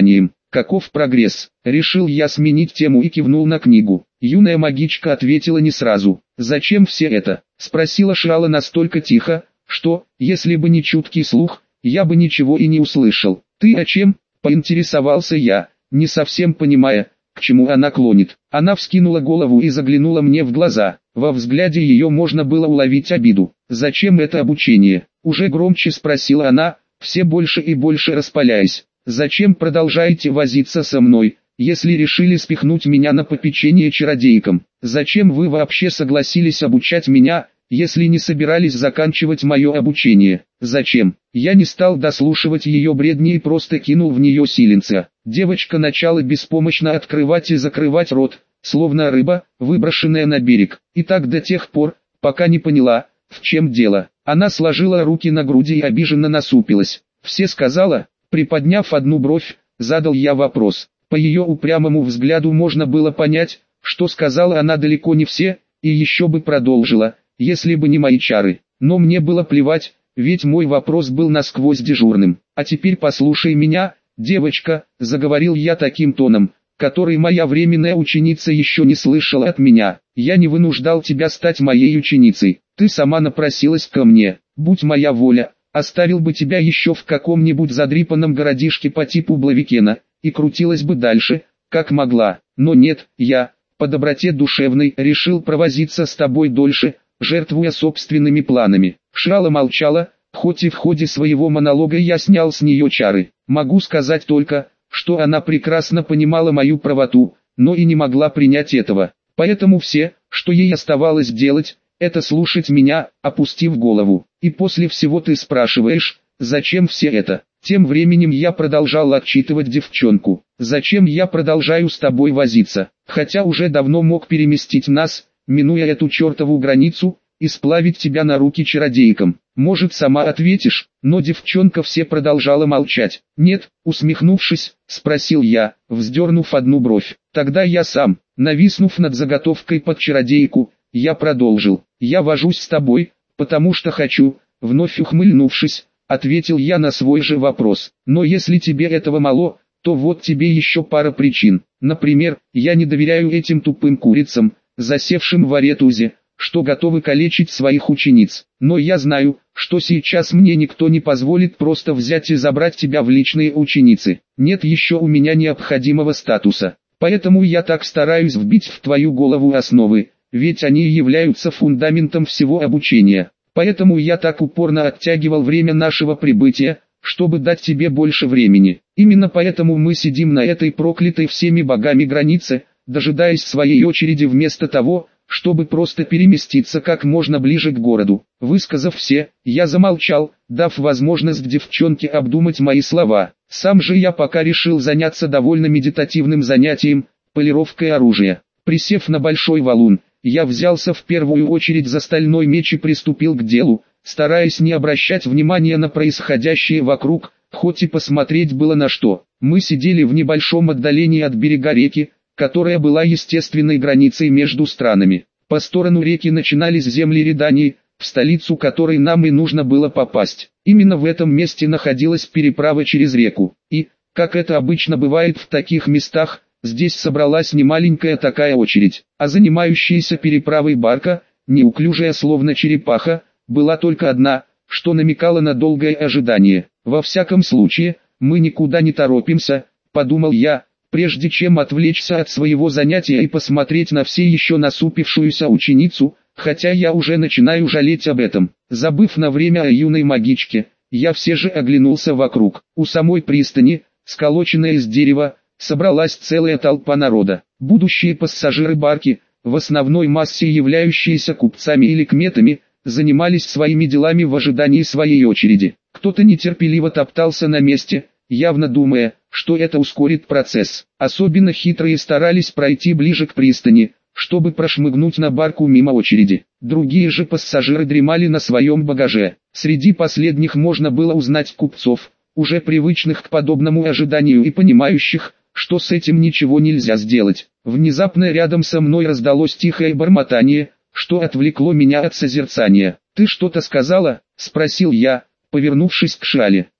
Каков прогресс? Решил я сменить тему и кивнул на книгу. Юная магичка ответила не сразу. «Зачем все это?» — спросила Шиала настолько тихо, что, если бы не чуткий слух, я бы ничего и не услышал. «Ты о чем?» — поинтересовался я, не совсем понимая, к чему она клонит. Она вскинула голову и заглянула мне в глаза. Во взгляде ее можно было уловить обиду. «Зачем это обучение?» — уже громче спросила она, все больше и больше распаляясь. «Зачем продолжаете возиться со мной, если решили спихнуть меня на попечение чародейкам? Зачем вы вообще согласились обучать меня, если не собирались заканчивать мое обучение? Зачем?» Я не стал дослушивать ее бредни и просто кинул в нее силенца. Девочка начала беспомощно открывать и закрывать рот, словно рыба, выброшенная на берег. И так до тех пор, пока не поняла, в чем дело. Она сложила руки на груди и обиженно насупилась. «Все сказала?» Приподняв одну бровь, задал я вопрос. По ее упрямому взгляду можно было понять, что сказала она далеко не все, и еще бы продолжила, если бы не мои чары. Но мне было плевать, ведь мой вопрос был насквозь дежурным. «А теперь послушай меня, девочка», — заговорил я таким тоном, который моя временная ученица еще не слышала от меня. «Я не вынуждал тебя стать моей ученицей, ты сама напросилась ко мне. Будь моя воля, оставил бы тебя еще в каком-нибудь задрипанном городишке по типу Блавикена, и крутилась бы дальше, как могла. Но нет, я, по доброте душевной, решил провозиться с тобой дольше, жертвуя собственными планами». Шиала молчала, хоть и в ходе своего монолога я снял с нее чары. Могу сказать только, что она прекрасно понимала мою правоту, но и не могла принять этого. Поэтому все, что ей оставалось делать, это слушать меня, опустив голову. «И после всего ты спрашиваешь, зачем все это?» Тем временем я продолжал отчитывать девчонку. «Зачем я продолжаю с тобой возиться, хотя уже давно мог переместить нас, минуя эту чертову границу, и сплавить тебя на руки чародейкам? Может, сама ответишь?» Но девчонка все продолжала молчать. «Нет», усмехнувшись, спросил я, вздернув одну бровь. «Тогда я сам». Нависнув над заготовкой под чародейку, я продолжил. «Я вожусь с тобой, потому что хочу», вновь ухмыльнувшись, ответил я на свой же вопрос. «Но если тебе этого мало, то вот тебе еще пара причин. Например, я не доверяю этим тупым курицам, засевшим в Аретузе, что готовы калечить своих учениц. Но я знаю, что сейчас мне никто не позволит просто взять и забрать тебя в личные ученицы. Нет еще у меня необходимого статуса. Поэтому я так стараюсь вбить в твою голову основы, ведь они являются фундаментом всего обучения. Поэтому я так упорно оттягивал время нашего прибытия, чтобы дать тебе больше времени. Именно поэтому мы сидим на этой проклятой всеми богами границе, дожидаясь своей очереди вместо того, чтобы просто переместиться как можно ближе к городу». Высказав все, я замолчал, дав возможность девчонке обдумать мои слова. Сам же я пока решил заняться довольно медитативным занятием, полировкой оружия. Присев на большой валун, я взялся в первую очередь за стальной меч и приступил к делу, стараясь не обращать внимания на происходящее вокруг, хоть и посмотреть было на что. Мы сидели в небольшом отдалении от берега реки, которая была естественной границей между странами. По сторону реки начинались земли Редании, в столицу которой нам и нужно было попасть. Именно в этом месте находилась переправа через реку. И, как это обычно бывает в таких местах, здесь собралась немаленькая такая очередь. А занимающаяся переправой барка, неуклюжая словно черепаха, была только одна, что намекало на долгое ожидание. «Во всяком случае, мы никуда не торопимся», — подумал я, прежде чем отвлечься от своего занятия и посмотреть на все еще насупившуюся ученицу, хотя я уже начинаю жалеть об этом. Забыв на время о юной магичке, я все же оглянулся вокруг. У самой пристани, сколоченная из дерева, собралась целая толпа народа. Будущие пассажиры барки, в основной массе являющиеся купцами или кметами, занимались своими делами в ожидании своей очереди. Кто-то нетерпеливо топтался на месте, явно думая, что это ускорит процесс. Особенно хитрые старались пройти ближе к пристани, чтобы прошмыгнуть на барку мимо очереди. Другие же пассажиры дремали на своем багаже. Среди последних можно было узнать купцов, уже привычных к подобному ожиданию и понимающих, что с этим ничего нельзя сделать. Внезапно рядом со мной раздалось тихое бормотание, что отвлекло меня от созерцания. «Ты что-то сказала?» — спросил я, повернувшись к Шиале.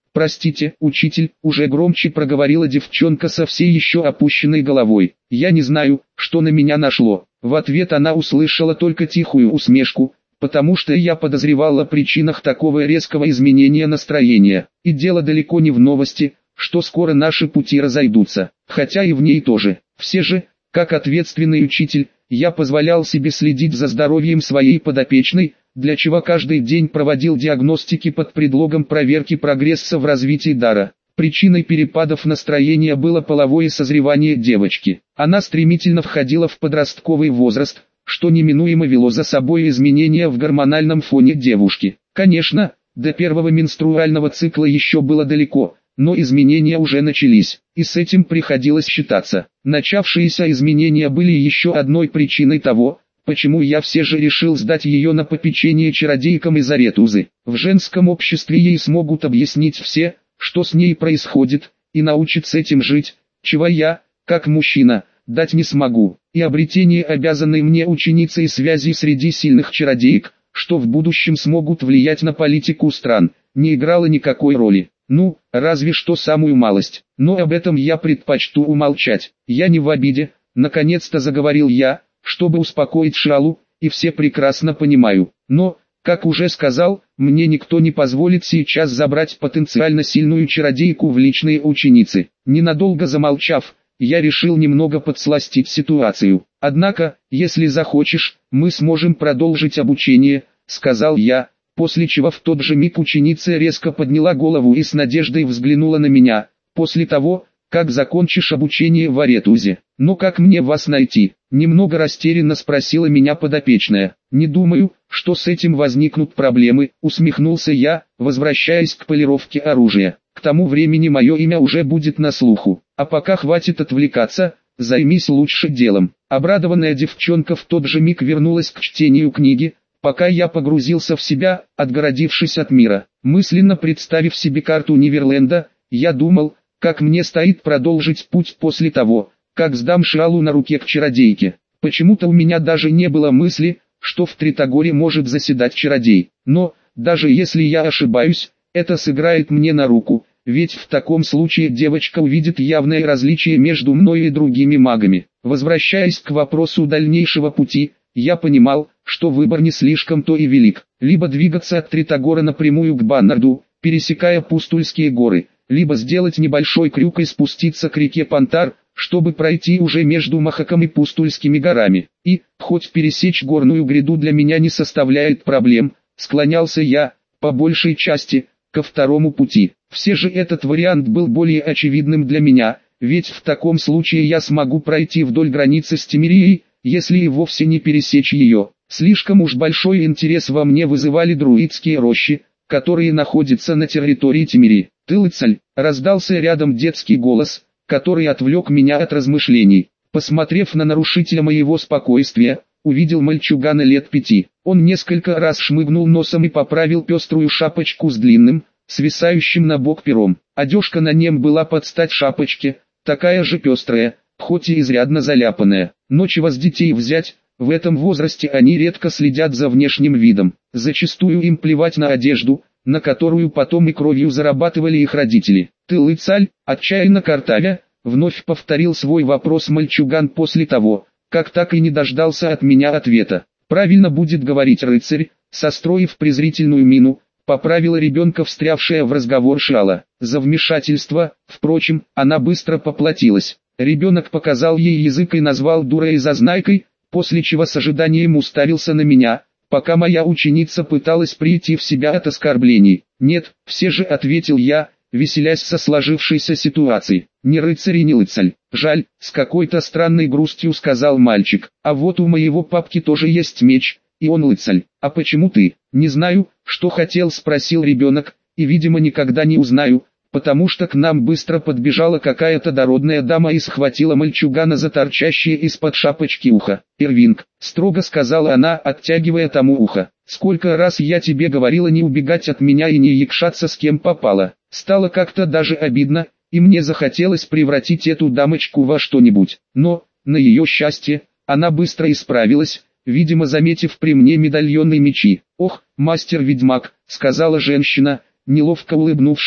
«Простите, учитель», уже громче проговорила девчонка со всей еще опущенной головой. «Я не знаю, что на меня нашло». В ответ она услышала только тихую усмешку, потому что я подозревала о причинах такого резкого изменения настроения. И дело далеко не в новости, что скоро наши пути разойдутся, хотя и в ней тоже. Все же, как ответственный учитель, я позволял себе следить за здоровьем своей подопечной, для чего каждый день проводил диагностики под предлогом проверки прогресса в развитии дара. Причиной перепадов настроения было половое созревание девочки. Она стремительно входила в подростковый возраст, что неминуемо вело за собой изменения в гормональном фоне девушки. Конечно, до первого менструального цикла еще было далеко, но изменения уже начались, и с этим приходилось считаться. Начавшиеся изменения были еще одной причиной того, почему я все же решил сдать ее на попечение чародейкам из Аретузы. В женском обществе ей смогут объяснить все, что с ней происходит, и научат с этим жить, чего я, как мужчина, дать не смогу. И обретение обязанной мне ученицы и связи среди сильных чародеек, что в будущем смогут влиять на политику стран, не играло никакой роли. Ну, разве что самую малость. Но об этом я предпочту умолчать. Я не в обиде, наконец-то заговорил я, чтобы успокоить Шалу, и все прекрасно понимаю. Но, как уже сказал, мне никто не позволит сейчас забрать потенциально сильную чародейку в личные ученицы. Ненадолго замолчав, я решил немного подсластить ситуацию. Однако, если захочешь, мы сможем продолжить обучение, сказал я, после чего в тот же миг ученица резко подняла голову и с надеждой взглянула на меня. После того, как закончишь обучение в Аретузе. Но как мне вас найти? Немного растерянно спросила меня подопечная. Не думаю, что с этим возникнут проблемы, усмехнулся я, возвращаясь к полировке оружия. К тому времени мое имя уже будет на слуху. А пока хватит отвлекаться, займись лучше делом. Обрадованная девчонка в тот же миг вернулась к чтению книги, пока я погрузился в себя, отгородившись от мира. Мысленно представив себе карту Неверленда, я думал, как мне стоит продолжить путь после того, как сдам Шалу на руке к чародейке. Почему-то у меня даже не было мысли, что в Тритогоре может заседать чародей. Но, даже если я ошибаюсь, это сыграет мне на руку, ведь в таком случае девочка увидит явное различие между мной и другими магами. Возвращаясь к вопросу дальнейшего пути, я понимал, что выбор не слишком-то и велик. Либо двигаться от Тритогора напрямую к Баннарду, пересекая Пустульские горы, либо сделать небольшой крюк и спуститься к реке Пантар, чтобы пройти уже между Махаком и Пустульскими горами. И, хоть пересечь горную гряду для меня не составляет проблем, склонялся я, по большей части, ко второму пути. Все же этот вариант был более очевидным для меня, ведь в таком случае я смогу пройти вдоль границы с Темерией, если и вовсе не пересечь ее. Слишком уж большой интерес во мне вызывали друидские рощи, которые находятся на территории Темерии. «Ты, Лыцаль!» — раздался рядом детский голос, который отвлек меня от размышлений. Посмотрев на нарушителя моего спокойствия, увидел мальчугана лет 5. Он несколько раз шмыгнул носом и поправил пеструю шапочку с длинным, свисающим на бок пером. Одежка на нем была под стать шапочке, такая же пестрая, хоть и изрядно заляпанная. Но чего с детей взять, в этом возрасте они редко следят за внешним видом. Зачастую им плевать на одежду, на которую потом и кровью зарабатывали их родители. «Ты, Лыцаль?» — отчаянно картавя, вновь повторил свой вопрос мальчуган после того, как так и не дождался от меня ответа. «Правильно будет говорить рыцарь», состроив презрительную мину, поправила ребенка, встрявшая в разговор Шала. За вмешательство, впрочем, она быстро поплатилась. Ребенок показал ей язык и назвал дурой и зазнайкой, после чего с ожиданием уставился на меня, пока моя ученица пыталась прийти в себя от оскорблений. «Нет», все же ответил я, веселясь со сложившейся ситуацией. «Не рыцарь и не лыцаль. Жаль», с какой-то странной грустью сказал мальчик. «А вот у моего папки тоже есть меч, и он лыцаль. А почему ты?» «Не знаю, что хотел», спросил ребенок, и видимо никогда не узнаю, потому что к нам быстро подбежала какая-то дородная дама и схватила мальчугана за торчащее из-под шапочки ухо. «Ирвинг», строго сказала она, оттягивая тому ухо, «сколько раз я тебе говорила не убегать от меня и не якшаться с кем попало». Стало как-то даже обидно, и мне захотелось превратить эту дамочку во что-нибудь. Но, на ее счастье, она быстро исправилась, видимо заметив при мне медальонные мечи. «Ох, мастер-ведьмак», сказала женщина, неловко улыбнувшись,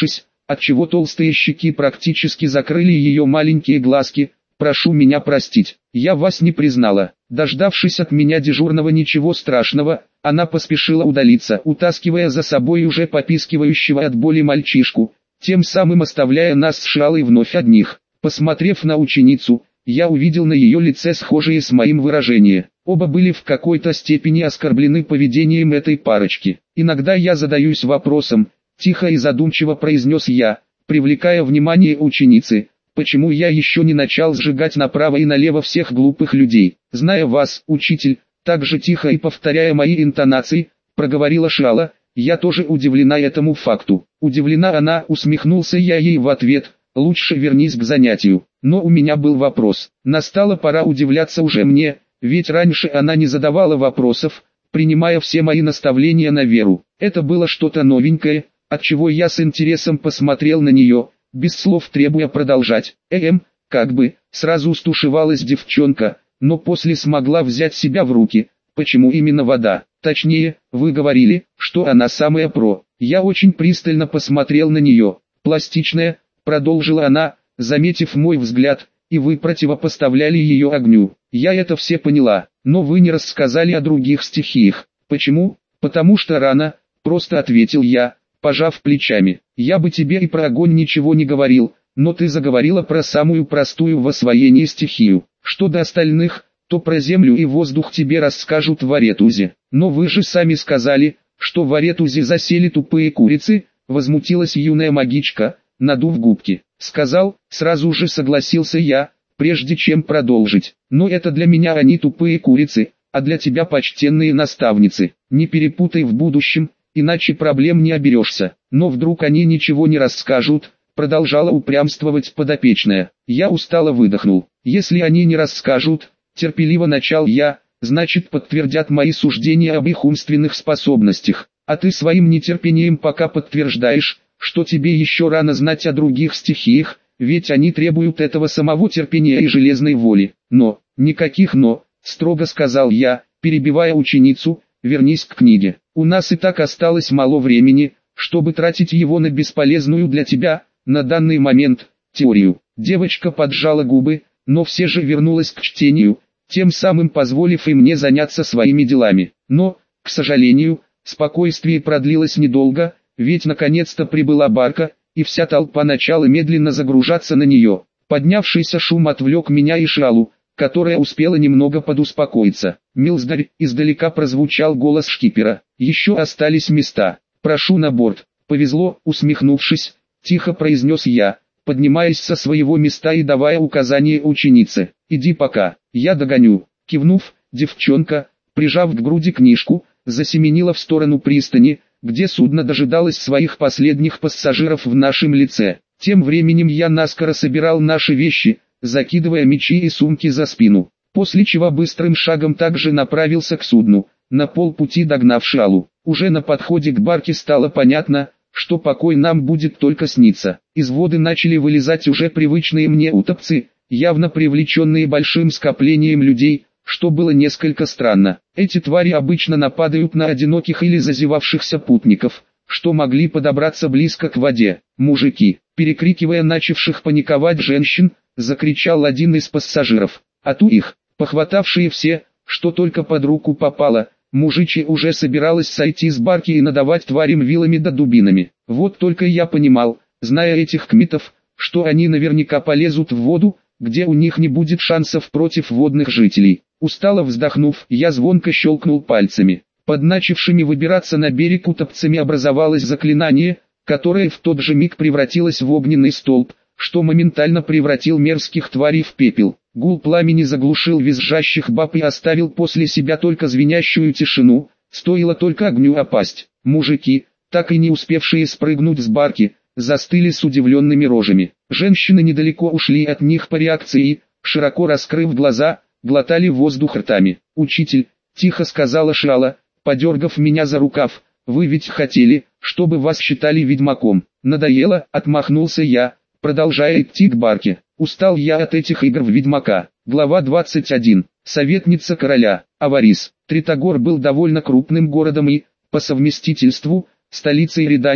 отчего толстые щеки практически закрыли ее маленькие глазки. «Прошу меня простить, я вас не признала». Дождавшись от меня дежурного «ничего страшного», она поспешила удалиться, утаскивая за собой уже попискивающего от боли мальчишку, тем самым оставляя нас с Шалой вновь одних. Посмотрев на ученицу, я увидел на ее лице схожие с моим выражение. Оба были в какой-то степени оскорблены поведением этой парочки. «Иногда я задаюсь вопросом», — тихо и задумчиво произнес я, привлекая внимание ученицы, «почему я еще не начал сжигать направо и налево всех глупых людей? Зная вас, учитель», так же тихо и повторяя мои интонации, проговорила Шала, «я тоже удивлена этому факту». Удивлена она, усмехнулся я ей в ответ, «лучше вернись к занятию». Но у меня был вопрос. Настала пора удивляться уже мне, ведь раньше она не задавала вопросов, принимая все мои наставления на веру. Это было что-то новенькое, отчего я с интересом посмотрел на нее, без слов требуя продолжать. Как бы, сразу стушевалась девчонка, но после смогла взять себя в руки. Почему именно вода? Точнее, вы говорили, что она самая про. Я очень пристально посмотрел на нее. Пластичная, продолжила она, заметив мой взгляд, и вы противопоставляли ее огню. Я это все поняла, но вы не рассказали о других стихиях. Почему? Потому что рано, просто ответил я, пожав плечами. Я бы тебе и про огонь ничего не говорил, но ты заговорила про самую простую в освоении стихию. Что до остальных, то про землю и воздух тебе расскажут в Аретузе. Но вы же сами сказали, что в Аретузе засели тупые курицы, возмутилась юная магичка, надув губки. Сказал, сразу же согласился я, прежде чем продолжить. Но это для меня они тупые курицы, а для тебя почтенные наставницы. Не перепутай в будущем, иначе проблем не оберешься. Но вдруг они ничего не расскажут, продолжала упрямствовать подопечная. Я устало выдохнул. Если они не расскажут, терпеливо начал я, значит подтвердят мои суждения об их умственных способностях. А ты своим нетерпением пока подтверждаешь, что тебе еще рано знать о других стихиях, ведь они требуют этого самого терпения и железной воли. Но, никаких «но», строго сказал я, перебивая ученицу, вернись к книге. У нас и так осталось мало времени, чтобы тратить его на бесполезную для тебя, на данный момент, теорию. Девочка поджала губы, но все же вернулась к чтению, тем самым позволив и мне заняться своими делами. Но, к сожалению, спокойствие продлилось недолго, ведь наконец-то прибыла барка, и вся толпа начала медленно загружаться на нее. Поднявшийся шум отвлек меня и Шалу, которая успела немного подуспокоиться. «Милздарь», издалека прозвучал голос шкипера, «еще остались места, прошу на борт». «Повезло», усмехнувшись, тихо произнес я, поднимаясь со своего места и давая указание ученице. «Иди пока, я догоню». Кивнув, девчонка, прижав к груди книжку, засеменила в сторону пристани, где судно дожидалось своих последних пассажиров в нашем лице. Тем временем я наскоро собирал наши вещи, закидывая мечи и сумки за спину, после чего быстрым шагом также направился к судну, на полпути догнав Шалу. Уже на подходе к барке стало понятно, что покой нам будет только сниться. Из воды начали вылезать уже привычные мне утопцы, явно привлеченные большим скоплением людей, что было несколько странно. Эти твари обычно нападают на одиноких или зазевавшихся путников, что могли подобраться близко к воде. «Мужики!» Перекрикивая начавших паниковать женщин, закричал один из пассажиров. А ту их, похватавшие все, что только под руку попало, мужичья уже собиралась сойти с барки и надавать тварям вилами да дубинами. Вот только я понимал, зная этих кмитов, что они наверняка полезут в воду, где у них не будет шансов против водных жителей. Устало вздохнув, я звонко щелкнул пальцами. Под начавшими выбираться на берег утопцами образовалось заклинание, которое в тот же миг превратилось в огненный столб, что моментально превратил мерзких тварей в пепел. Гул пламени заглушил визжащих баб и оставил после себя только звенящую тишину, стоило только огню опасть. Мужики, так и не успевшие спрыгнуть с барки, застыли с удивленными рожами. Женщины недалеко ушли от них по реакции, широко раскрыв глаза, глотали воздух ртами. «Учитель», — тихо сказала Шала, подергав меня за рукав, «вы ведь хотели, чтобы вас считали ведьмаком». «Надоело», — отмахнулся я, продолжая идти к барке. Устал я от этих игр в ведьмака. Глава 21. Советница короля. Аварис. Тритогор был довольно крупным городом и, по совместительству, столицей Редании,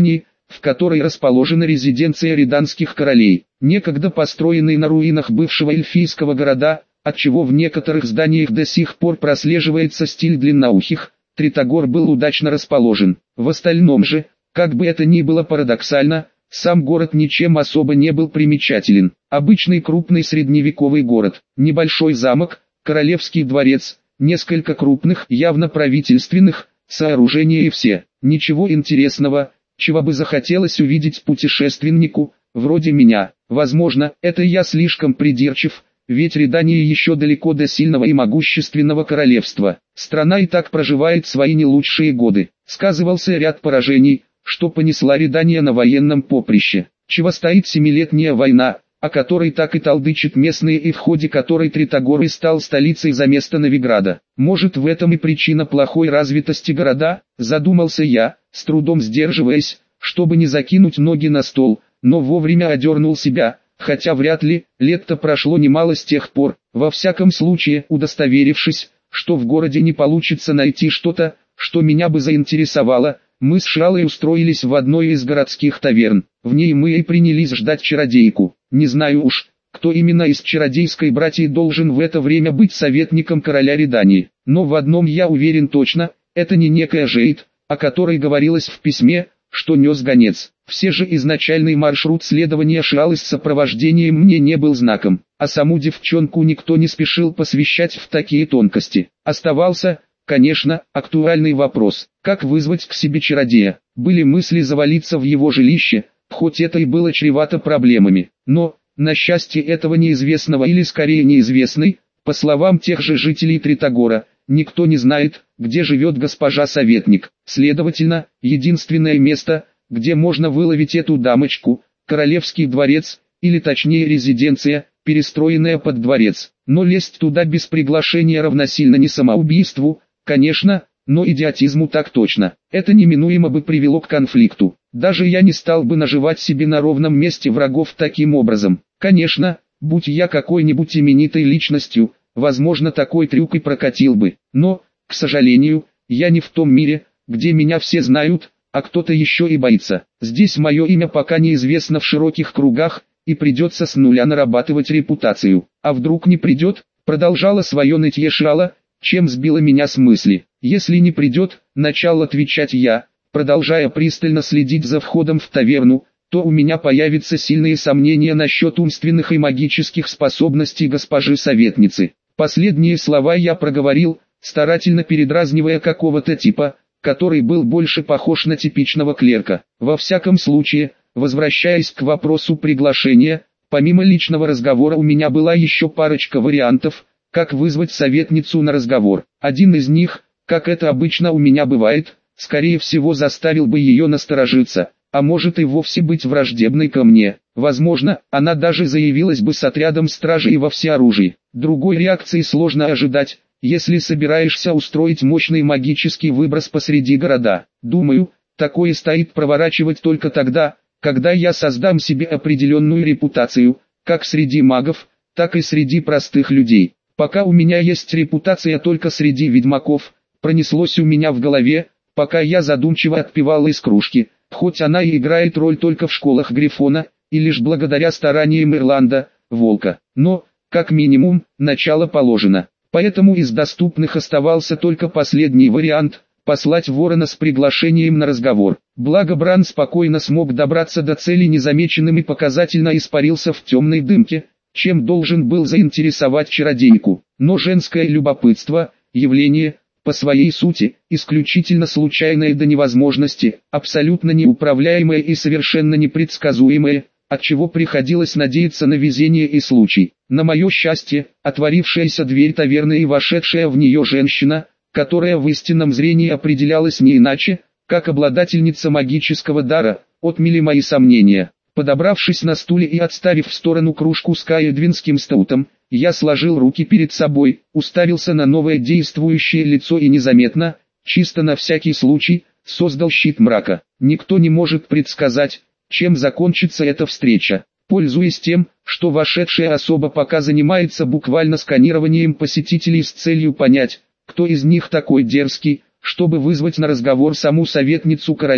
в которой расположена резиденция риданских королей, некогда построенный на руинах бывшего эльфийского города, отчего в некоторых зданиях до сих пор прослеживается стиль длинноухих. Тритогор был удачно расположен. В остальном же, как бы это ни было парадоксально, сам город ничем особо не был примечателен. Обычный крупный средневековый город, небольшой замок, королевский дворец, несколько крупных, явно правительственных, сооружений и все. Ничего интересного, чего бы захотелось увидеть путешественнику, вроде меня. Возможно, это я слишком придирчив, ведь Редания еще далеко до сильного и могущественного королевства. Страна и так проживает свои не лучшие годы. Сказывался ряд поражений, что понесла Редания на военном поприще. Чего стоит семилетняя война, о которой так и толдычат местные и в ходе которой Тритогор и стал столицей за место Новиграда. Может, в этом и причина плохой развитости города, задумался я, с трудом сдерживаясь, чтобы не закинуть ноги на стол, но вовремя одернул себя, хотя вряд ли, лет-то прошло немало с тех пор. Во всяком случае, удостоверившись, что в городе не получится найти что-то, что меня бы заинтересовало, мы с Шалой устроились в одной из городских таверн. В ней мы и принялись ждать чародейку. Не знаю уж, кто именно из чародейской братьи должен в это время быть советником короля Редании. Но в одном я уверен точно, это не некая Жейд, о которой говорилось в письме, что нес гонец. Все же изначальный маршрут следования Шалы с сопровождением мне не был знаком, а саму девчонку никто не спешил посвящать в такие тонкости. Оставался, конечно, актуальный вопрос, как вызвать к себе чародея. Были мысли завалиться в его жилище, хоть это и было чревато проблемами. Но, на счастье этого неизвестного или скорее неизвестной, по словам тех же жителей Тритогора, никто не знает, где живет госпожа советник. Следовательно, единственное место, где можно выловить эту дамочку, королевский дворец, или точнее резиденция, перестроенная под дворец. Но лезть туда без приглашения равносильно не самоубийству, конечно, но идиотизму так точно. Это неминуемо бы привело к конфликту. Даже я не стал бы наживать себе на ровном месте врагов таким образом. Конечно, будь я какой-нибудь именитой личностью, возможно, такой трюк и прокатил бы. Но, к сожалению, я не в том мире, где меня все знают, а кто-то еще и боится. Здесь мое имя пока неизвестно в широких кругах, и придется с нуля нарабатывать репутацию. А вдруг не придет, продолжала свое нытье Шала, чем сбила меня с мысли. Если не придет, начал отвечать я, продолжая пристально следить за входом в таверну, то у меня появятся сильные сомнения насчет умственных и магических способностей госпожи советницы. Последние слова я проговорил, старательно передразнивая какого-то типа, который был больше похож на типичного клерка. Во всяком случае, возвращаясь к вопросу приглашения, помимо личного разговора у меня была еще парочка вариантов, как вызвать советницу на разговор. Один из них, как это обычно у меня бывает, скорее всего заставил бы ее насторожиться, а может и вовсе быть враждебной ко мне. Возможно, она даже заявилась бы с отрядом стражи и во всеоружии. Другой реакции сложно ожидать, если собираешься устроить мощный магический выброс посреди города. Думаю, такое стоит проворачивать только тогда, когда я создам себе определенную репутацию, как среди магов, так и среди простых людей. Пока у меня есть репутация только среди ведьмаков, пронеслось у меня в голове, пока я задумчиво отпивал из кружки, хоть она и играет роль только в школах Грифона, и лишь благодаря стараниям Ирланда, Волка. Но, как минимум, начало положено. Поэтому из доступных оставался только последний вариант – послать ворона с приглашением на разговор. Благо Бран спокойно смог добраться до цели незамеченным и показательно испарился в темной дымке, чем должен был заинтересовать чародейку. Но женское любопытство – явление, по своей сути, исключительно случайное до невозможности, абсолютно неуправляемое и совершенно непредсказуемое, отчего приходилось надеяться на везение и случай. На мое счастье, отворившаяся дверь таверны и вошедшая в нее женщина, которая в истинном зрении определялась не иначе, как обладательница магического дара, отмели мои сомнения. Подобравшись на стуле и отставив в сторону кружку с каэдвинским стаутом, я сложил руки перед собой, уставился на новое действующее лицо и незаметно, чисто на всякий случай, создал щит мрака. Никто не может предсказать, чем закончится эта встреча. Пользуясь тем, что вошедшая особа пока занимается буквально сканированием посетителей с целью понять, кто из них такой дерзкий, чтобы вызвать на разговор саму советницу короля,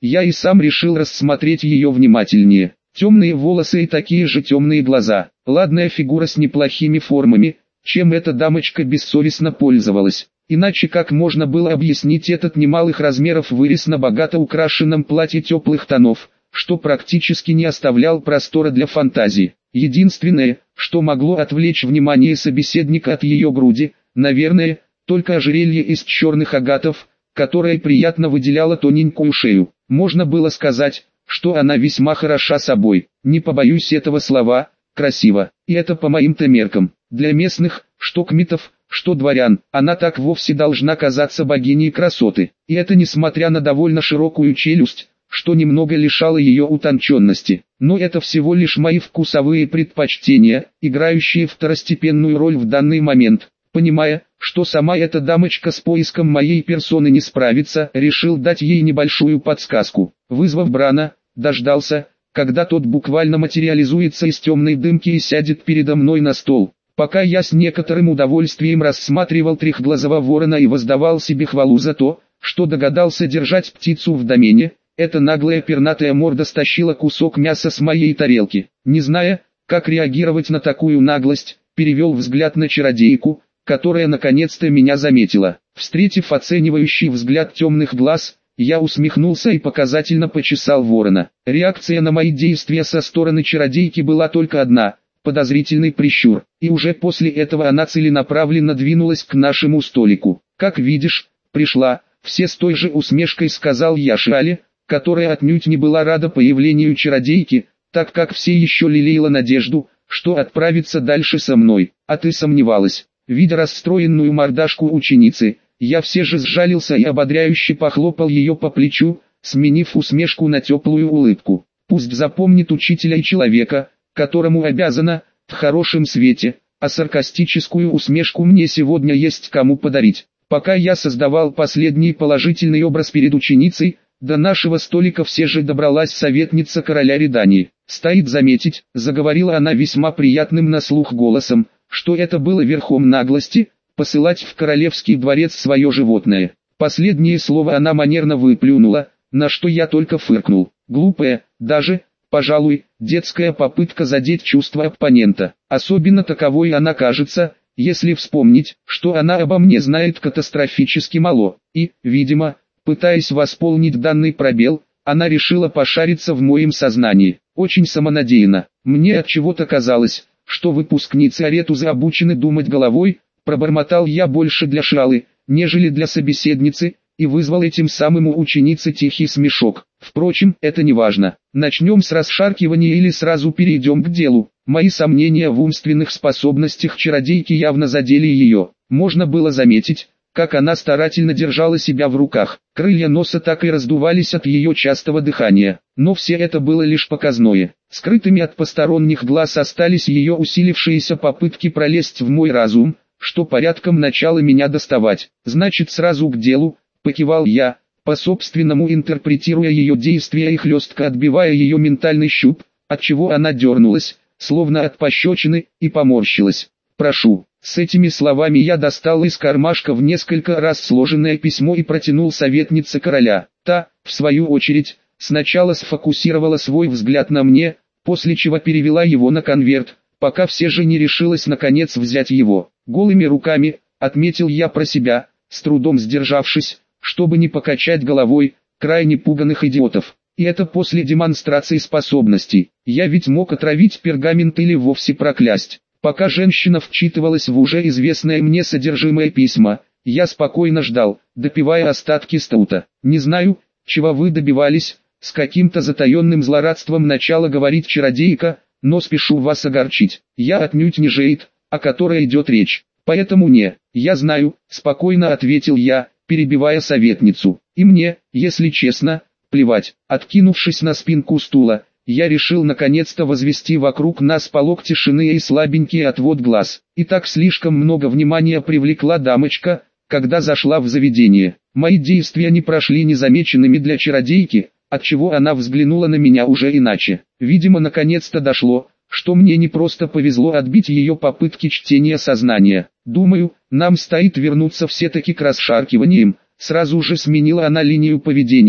Я и сам решил рассмотреть ее внимательнее. Темные волосы и такие же темные глаза, ладная фигура с неплохими формами, чем эта дамочка бессовестно пользовалась. Иначе как можно было объяснить этот немалых размеров вырез на богато украшенном платье теплых тонов, что практически не оставлял простора для фантазии. Единственное, что могло отвлечь внимание собеседника от ее груди, наверное, только ожерелье из черных агатов, которое приятно выделяло тоненькую шею. Можно было сказать, что она весьма хороша собой, не побоюсь этого слова, красиво, и это по моим-то меркам. Для местных, что кметов, что дворян, она так вовсе должна казаться богиней красоты, и это несмотря на довольно широкую челюсть, что немного лишало ее утонченности. Но это всего лишь мои вкусовые предпочтения, играющие второстепенную роль в данный момент. Понимая, что сама эта дамочка с поиском моей персоны не справится, решил дать ей небольшую подсказку. Вызвав Брана, дождался, когда тот буквально материализуется из темной дымки и сядет передо мной на стол. Пока я с некоторым удовольствием рассматривал трехглазого ворона и воздавал себе хвалу за то, что догадался держать птицу в домене, эта наглая пернатая морда стащила кусок мяса с моей тарелки. Не зная, как реагировать на такую наглость, перевел взгляд на чародейку, которая наконец-то меня заметила. Встретив оценивающий взгляд темных глаз, я усмехнулся и показательно почесал ворона. Реакция на мои действия со стороны чародейки была только одна – подозрительный прищур, и уже после этого она целенаправленно двинулась к нашему столику. «Как видишь, пришла», – все с той же усмешкой сказал я Шале, которая отнюдь не была рада появлению чародейки, так как все еще лелеяла надежду, что отправится дальше со мной. «А ты сомневалась?» Видя расстроенную мордашку ученицы, я все же сжалился и ободряюще похлопал ее по плечу, сменив усмешку на теплую улыбку. «Пусть запомнит учителя и человека, которому обязана, в хорошем свете, а саркастическую усмешку мне сегодня есть кому подарить». Пока я создавал последний положительный образ перед ученицей, до нашего столика все же добралась советница короля Редании. «Стоит заметить», — заговорила она весьма приятным на слух голосом, что это было верхом наглости, посылать в королевский дворец свое животное. Последнее слово она манерно выплюнула, на что я только фыркнул. Глупая, даже, пожалуй, детская попытка задеть чувства оппонента. Особенно таковой она кажется, если вспомнить, что она обо мне знает катастрофически мало. И, видимо, пытаясь восполнить данный пробел, она решила пошариться в моем сознании. Очень самонадеянно. Мне от чего-то казалось, что выпускницы Аретуза обучены думать головой, пробормотал я больше для Шалы, нежели для собеседницы, и вызвал этим самым у ученицы тихий смешок. Впрочем, это не важно. Начнем с расшаркивания или сразу перейдем к делу. Мои сомнения в умственных способностях чародейки явно задели ее. Можно было заметить, как она старательно держала себя в руках. Крылья носа так и раздувались от ее частого дыхания. Но все это было лишь показное. Скрытыми от посторонних глаз остались ее усилившиеся попытки пролезть в мой разум, что порядком начало меня доставать. «Значит, сразу к делу», — покивал я, по-собственному интерпретируя ее действия и хлестко отбивая ее ментальный щуп, отчего она дернулась, словно от пощечины, и поморщилась. «Прошу». С этими словами я достал из кармашка в несколько раз сложенное письмо и протянул советнице короля. Та, в свою очередь, сначала сфокусировала свой взгляд на мне, после чего перевела его на конверт, пока все же не решилась наконец взять его. Голыми руками, отметил я про себя, с трудом сдержавшись, чтобы не покачать головой, крайне пуганых идиотов. И это после демонстрации способностей. Я ведь мог отравить пергамент или вовсе проклясть. Пока женщина вчитывалась в уже известное мне содержимое письма, я спокойно ждал, допивая остатки стаута. «Не знаю, чего вы добивались», — с каким-то затаенным злорадством начала говорить чародейка, «но спешу вас огорчить. Я отнюдь не Жейд, о которой идет речь. Поэтому не, я знаю», — спокойно ответил я, перебивая советницу. «И мне, если честно, плевать». Откинувшись на спинку стула, я решил наконец-то возвести вокруг нас полог тишины и слабенький отвод глаз. И так слишком много внимания привлекла дамочка, когда зашла в заведение. Мои действия не прошли незамеченными для чародейки, отчего она взглянула на меня уже иначе. Видимо, наконец-то дошло, что мне не просто повезло отбить ее попытки чтения сознания. «Думаю, нам стоит вернуться все-таки к расшаркиваниям», сразу же сменила она линию поведения,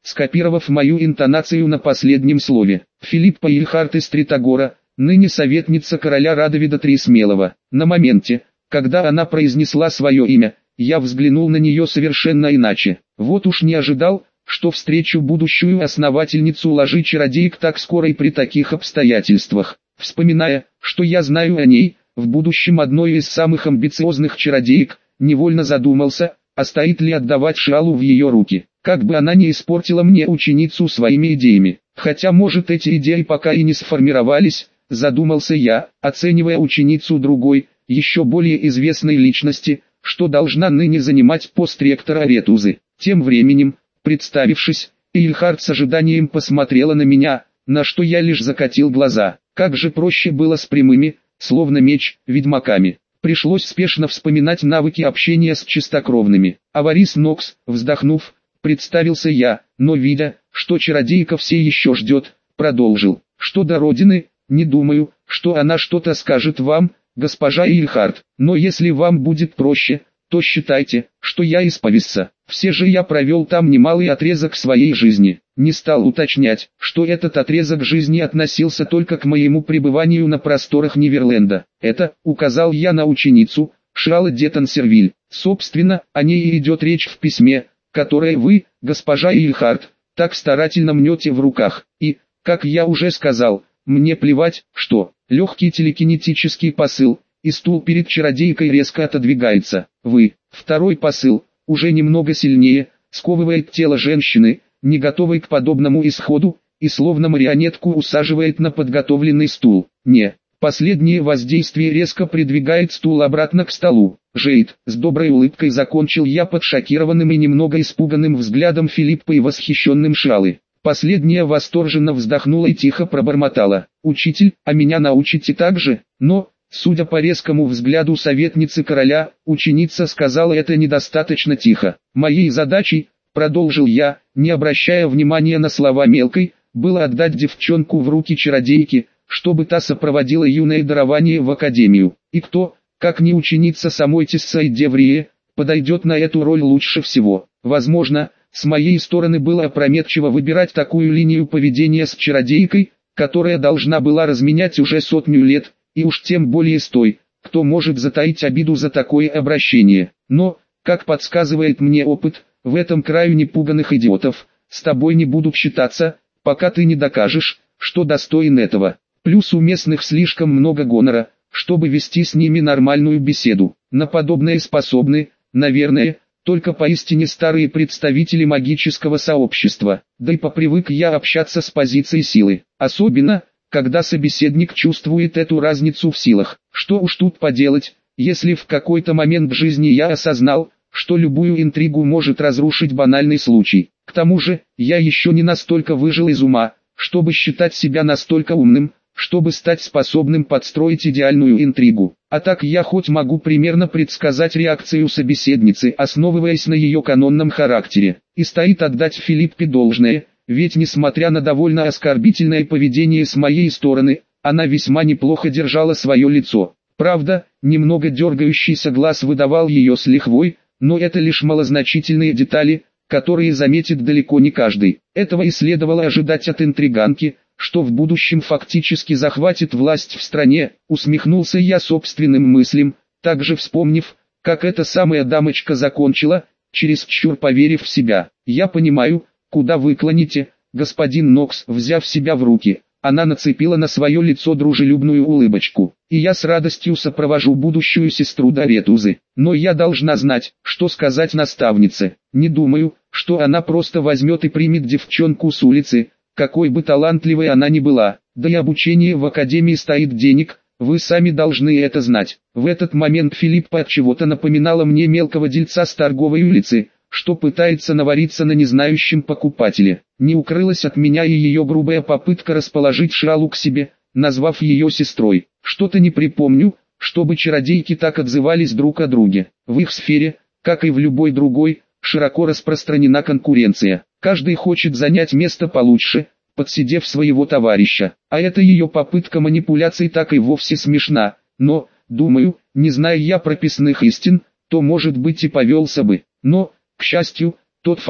скопировав мою интонацию на последнем слове. Филиппа Ильхарт из Тритагора, ныне советница короля Радовида III Смелого. На моменте, когда она произнесла свое имя, я взглянул на нее совершенно иначе. Вот уж не ожидал, что встречу будущую основательницу ложи чародеек так скоро и при таких обстоятельствах. Вспоминая, что я знаю о ней, в будущем одной из самых амбициозных чародеек, невольно задумался, а стоит ли отдавать Шиалу в ее руки, как бы она не испортила мне ученицу своими идеями. Хотя может эти идеи пока и не сформировались, задумался я, оценивая ученицу другой, еще более известной личности, что должна ныне занимать пост ректора Ретузы. Тем временем, представившись, Ильхард с ожиданием посмотрела на меня, на что я лишь закатил глаза. Как же проще было с прямыми, словно меч, ведьмаками. Пришлось спешно вспоминать навыки общения с чистокровными. Аварис Нокс, вздохнув, представился я, но видя, что чародейка все еще ждет, продолжил. Что до родины, не думаю, что она что-то скажет вам, госпожа Ильхард, но если вам будет проще, то считайте, что я исповесся. Все же я провел там немалый отрезок своей жизни. Не стал уточнять, что этот отрезок жизни относился только к моему пребыванию на просторах Неверленда. Это, указал я на ученицу, Шиала де Тансервиль. Собственно, о ней и идет речь в письме, которое вы, госпожа Ильхард, так старательно мнете в руках. И, как я уже сказал, мне плевать, что легкий телекинетический посыл, и стул перед чародейкой резко отодвигается. Второй посыл, уже немного сильнее, сковывает тело женщины, не готовой к подобному исходу, и словно марионетку усаживает на подготовленный стул. Последнее воздействие резко придвигает стул обратно к столу. Жейд, с доброй улыбкой закончил я под шокированным и немного испуганным взглядом Филиппа и восхищенным Шиалы. Последняя восторженно вздохнула и тихо пробормотала. «Учитель, а меня научите так же?» Но, судя по резкому взгляду советницы короля, ученица сказала это недостаточно тихо. «Моей задачей, продолжил я, не обращая внимания на слова мелкой, было отдать девчонку в руки чародейки, чтобы та сопроводила юное дарование в академию. И кто, как не ученица самой Тиссаи Деврии, подойдет на эту роль лучше всего? Возможно, с моей стороны было опрометчиво выбирать такую линию поведения с чародейкой, которая должна была разменять уже 100 лет, и уж тем более с той, кто может затаить обиду за такое обращение. Но, как подсказывает мне опыт, в этом краю непуганных идиотов, с тобой не будут считаться, пока ты не докажешь, что достоин этого. Плюс у местных слишком много гонора, чтобы вести с ними нормальную беседу. На подобное способны, наверное, только поистине старые представители магического сообщества. Да и попривык я общаться с позиции силы. Особенно, когда собеседник чувствует эту разницу в силах. Что уж тут поделать, если в какой-то момент в жизни я осознал, что любую интригу может разрушить банальный случай. К тому же, я еще не настолько выжил из ума, чтобы считать себя настолько умным, чтобы стать способным подстроить идеальную интригу. А так я хоть могу примерно предсказать реакцию собеседницы, основываясь на ее канонном характере. И стоит отдать Филиппе должное, ведь несмотря на довольно оскорбительное поведение с моей стороны, она весьма неплохо держала свое лицо. Правда, немного дергающийся глаз выдавал ее с лихвой, но это лишь малозначительные детали, которые заметит далеко не каждый. Этого и следовало ожидать от интриганки, что в будущем фактически захватит власть в стране. Усмехнулся я собственным мыслям, также вспомнив, как эта самая дамочка закончила, чересчур поверив в себя. «Я понимаю, куда вы клоните, господин Нокс». Взяв себя в руки, она нацепила на свое лицо дружелюбную улыбочку. «И я с радостью сопровожу будущую сестру до Ретузы. Но я должна знать, что сказать наставнице. Не думаю, что она просто возьмет и примет девчонку с улицы, какой бы талантливой она ни была. Да и обучение в академии стоит денег, вы сами должны это знать». В этот момент Филиппа от чего-то напоминала мне мелкого дельца с торговой улицы, что пытается навариться на незнающем покупателе. Не укрылась от меня и ее грубая попытка расположить Шиалу к себе, назвав ее сестрой. Что-то не припомню, чтобы чародейки так отзывались друг о друге. В их сфере, как и в любой другой, широко распространена конкуренция. Каждый хочет занять место получше, подсидев своего товарища. А эта ее попытка манипуляций так и вовсе смешна. Но, думаю, не зная я прописных истин, то может быть и повелся бы. Но, к счастью, тот факт,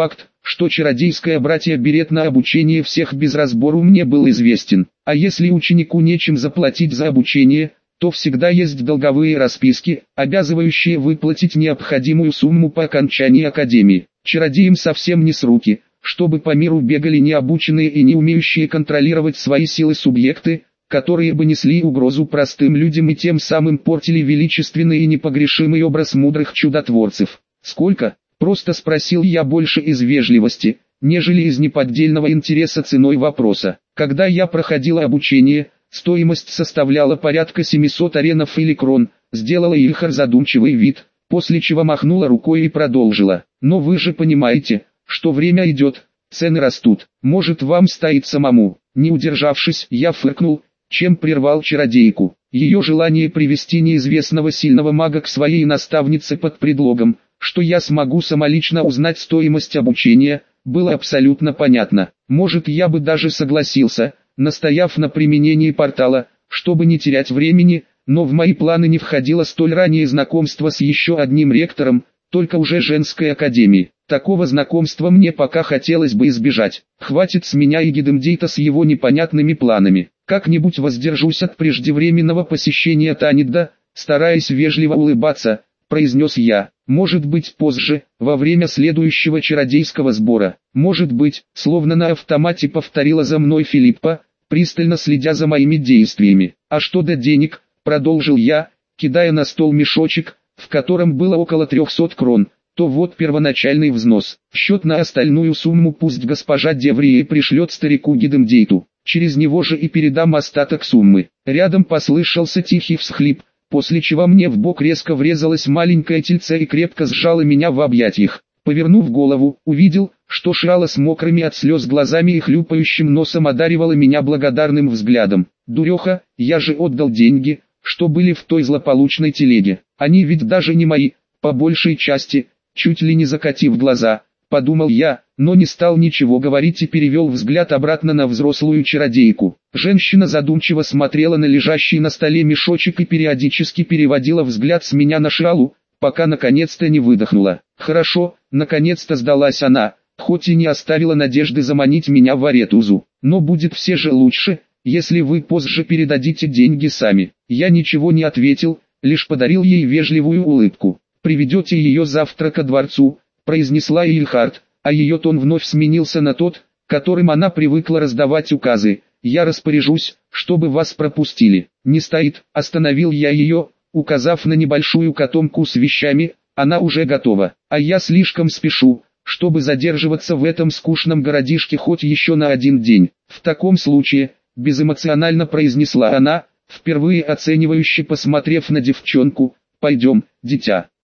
что чародейское братья берет на обучение всех без разбору мне был известен. А если ученику нечем заплатить за обучение, то всегда есть долговые расписки, обязывающие выплатить необходимую сумму по окончании академии. Чародеям совсем не с руки, чтобы по миру бегали необученные и не умеющие контролировать свои силы субъекты, которые бы несли угрозу простым людям и тем самым портили величественный и непогрешимый образ мудрых чудотворцев. «Сколько?» – просто спросил я больше из вежливости, нежели из неподдельного интереса ценой вопроса. Когда я проходил обучение, стоимость составляла порядка 700 аренов или крон, сделала Ильхар задумчивый вид, после чего махнула рукой и продолжила. «Но вы же понимаете, что время идет, цены растут, может вам стоит самому». Не удержавшись, я фыркнул, чем прервал чародейку. Ее желание привести неизвестного сильного мага к своей наставнице под предлогом, что я смогу самолично узнать стоимость обучения, было абсолютно понятно. Может, я бы даже согласился, настояв на применении портала, чтобы не терять времени, но в мои планы не входило столь раннее знакомство с еще одним ректором, только уже женской академии. Такого знакомства мне пока хотелось бы избежать. Хватит с меня и Гидемдейта с его непонятными планами. Как-нибудь воздержусь от преждевременного посещения Танидда, стараясь вежливо улыбаться, произнес я. Может быть позже, во время следующего чародейского сбора. Может быть, словно на автомате повторила за мной Филиппа, пристально следя за моими действиями. А что до денег, продолжил я, кидая на стол мешочек, в котором было около 300 крон. То вот первоначальный взнос. Счет на остальную сумму пусть госпожа Деврия пришлет старику Гидемдейту. Через него же и передам остаток суммы. Рядом послышался тихий всхлип, после чего мне в бок резко врезалось маленькое тельце и крепко сжало меня в объятиях. Повернув голову, увидел, что Шала с мокрыми от слез глазами и хлюпающим носом одаривала меня благодарным взглядом. «Дуреха, я же отдал деньги, что были в той злополучной телеге. Они ведь даже не мои, по большей части». Чуть ли не закатив глаза, подумал я, но не стал ничего говорить и перевел взгляд обратно на взрослую чародейку. Женщина задумчиво смотрела на лежащий на столе мешочек и периодически переводила взгляд с меня на Шалу, пока наконец-то не выдохнула. Хорошо, наконец-то сдалась она, хоть и не оставила надежды заманить меня в Аретузу. Но будет все же лучше, если вы позже передадите деньги сами. Я ничего не ответил, лишь подарил ей вежливую улыбку. «Приведете ее завтра ко дворцу», — произнесла Ильхард, а ее тон вновь сменился на тот, которым она привыкла раздавать указы. «Я распоряжусь, чтобы вас пропустили». «Не стоит», — остановил я ее, указав на небольшую котомку с вещами, «она уже готова, а я слишком спешу, чтобы задерживаться в этом скучном городишке хоть еще на один день». «В таком случае», — безэмоционально произнесла она, впервые оценивающе посмотрев на девчонку, «пойдем, дитя».